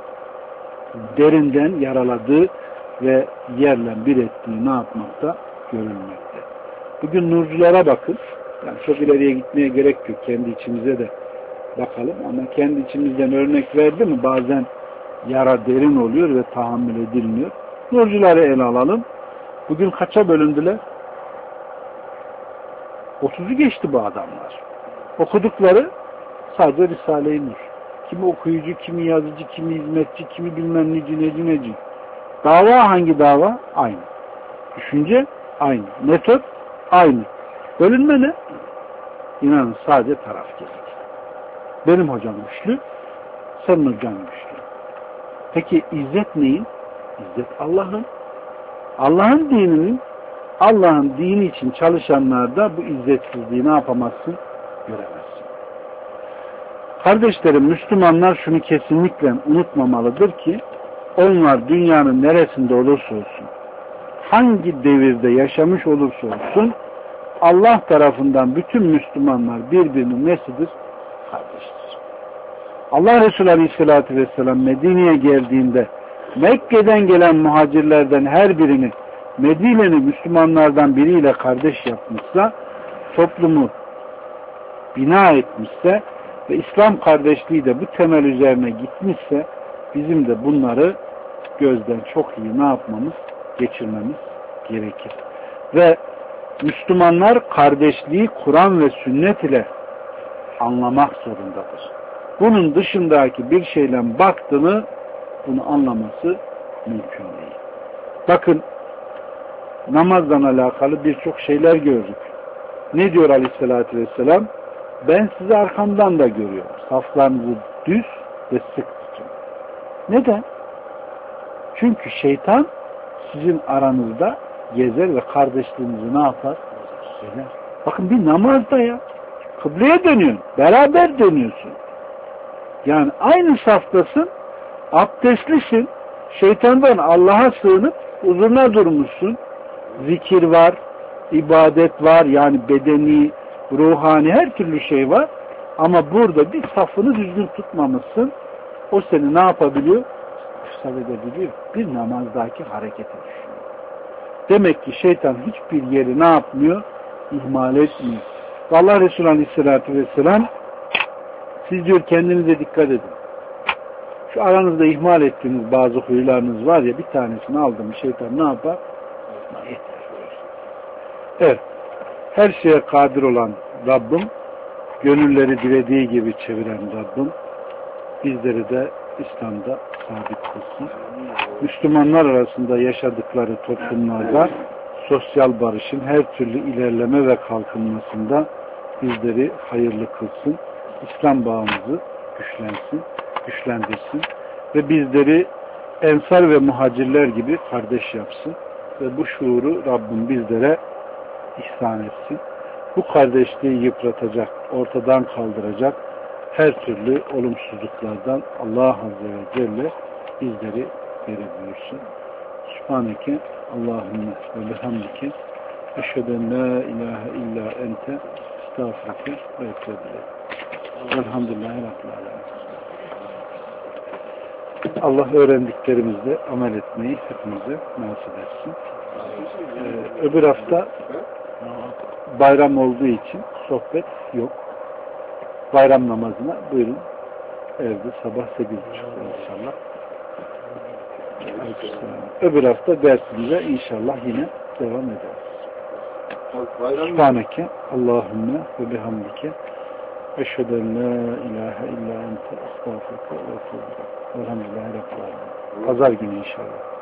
derinden yaraladığı ve yerle bir ettiği ne yapmakta? Görülmekte. Bugün nurculara bakın. Yani çok ileriye gitmeye gerek yok. Kendi içimize de bakalım. Ama kendi içimizden örnek verdi mi bazen yara derin oluyor ve tahammül edilmiyor. Nurcuları ele alalım. Bugün kaça bölündüler? 30'u geçti bu adamlar. Okudukları sadece Risale-i Nur. Kimi okuyucu, kimi yazıcı, kimi hizmetçi, kimi bilmem neci. Dava hangi dava? Aynı. Düşünce aynı. Metot aynı. Bölünme ne? İnanın sadece tarafkirlik. Benim hocam güçlü, senin hocan güçlü. Peki izzet neyin? İzzet Allah'ın. Allah'ın dininin, Allah'ın dini için çalışanlarda bu izzetsizliği ne yapamazsın? Göremezsin. Kardeşlerim, Müslümanlar şunu kesinlikle unutmamalıdır ki onlar dünyanın neresinde olursa olsun, hangi devirde yaşamış olursa olsun Allah tarafından bütün Müslümanlar birbirinin nesidir? Kardeştir. Allah Resulü Aleyhisselatü Vesselam Medine'ye geldiğinde Mekke'den gelen muhacirlerden her birini Medine'li Müslümanlardan biriyle kardeş yapmışsa, toplumu bina etmişse ve İslam kardeşliği de bu temel üzerine gitmişse bizim de bunları gözden çok iyi ne yapmamız? Geçirmemiz gerekir. Ve Müslümanlar kardeşliği Kur'an ve sünnet ile anlamak zorundadır. Bunun dışındaki bir şeyle baktığını bunu anlaması mümkün değil. Bakın namazdan alakalı birçok şeyler gördük. Ne diyor Aleyhisselatü Vesselam? Ben sizi arkamdan da görüyorum. Saflarınızı düz ve sık tutun. Neden? Çünkü şeytan sizin aranızda gezer ve kardeşliğinizi ne yapar? Söyler. Bakın bir namazda ya. Kıbleye dönüyorsun. Beraber dönüyorsun. Yani aynı saftasın. Abdestlisin. Şeytandan Allah'a sığınıp huzuruna durmuşsun. Zikir var, ibadet var, yani bedeni, ruhani her türlü şey var. Ama burada bir safını düzgün tutmamışsın. O seni ne yapabiliyor? İfsad edebiliyor. Bir namazdaki hareketi düşünüyor. Demek ki şeytan hiçbir yeri ne yapmıyor? İhmal etmiyor. Allah Resulü Aleyhisselatü Vesselam siz diyor kendinize dikkat edin. Şu aranızda ihmal ettiğiniz bazı huylarınız var ya, bir tanesini aldım şeytan ne yapar? Yeter. Evet. Her şeye kadir olan Rabbim, gönülleri dilediği gibi çeviren Rabbim bizleri de İslam'da sabit kılsın. Müslümanlar arasında yaşadıkları toplumlarda sosyal barışın her türlü ilerleme ve kalkınmasında bizleri hayırlı kılsın. İslam bağımızı güçlendirsin ve bizleri ensar ve muhacirler gibi kardeş yapsın ve bu şuuru Rabbim bizlere ihsan etsin. Bu kardeşliği yıpratacak, ortadan kaldıracak her türlü olumsuzluklardan Allah Azze ve Celle bizleri beri buyursun. Subhaneke Allahümme ve bihamdike eşhedü en la ilahe illa ente estağfurke ve etûbü ileyk. Elhamdülillahi Rabbil âlemin. Allah öğrendiklerimizle amel etmeyi hepimize nasip etsin. Öbür hafta bayram olduğu için sohbet yok. Bayram namazına buyurun. Evde sabah 8.30'da inşallah. Öbür hafta dersimize inşallah yine devam ederiz. Subhaneke Allahümme ve bihamdike eşhedü en la ilahe illa ente estağfurke ve etûbü ileyk. Elhamdülillahi Rabbil âlemin. Pazar günü inşallah.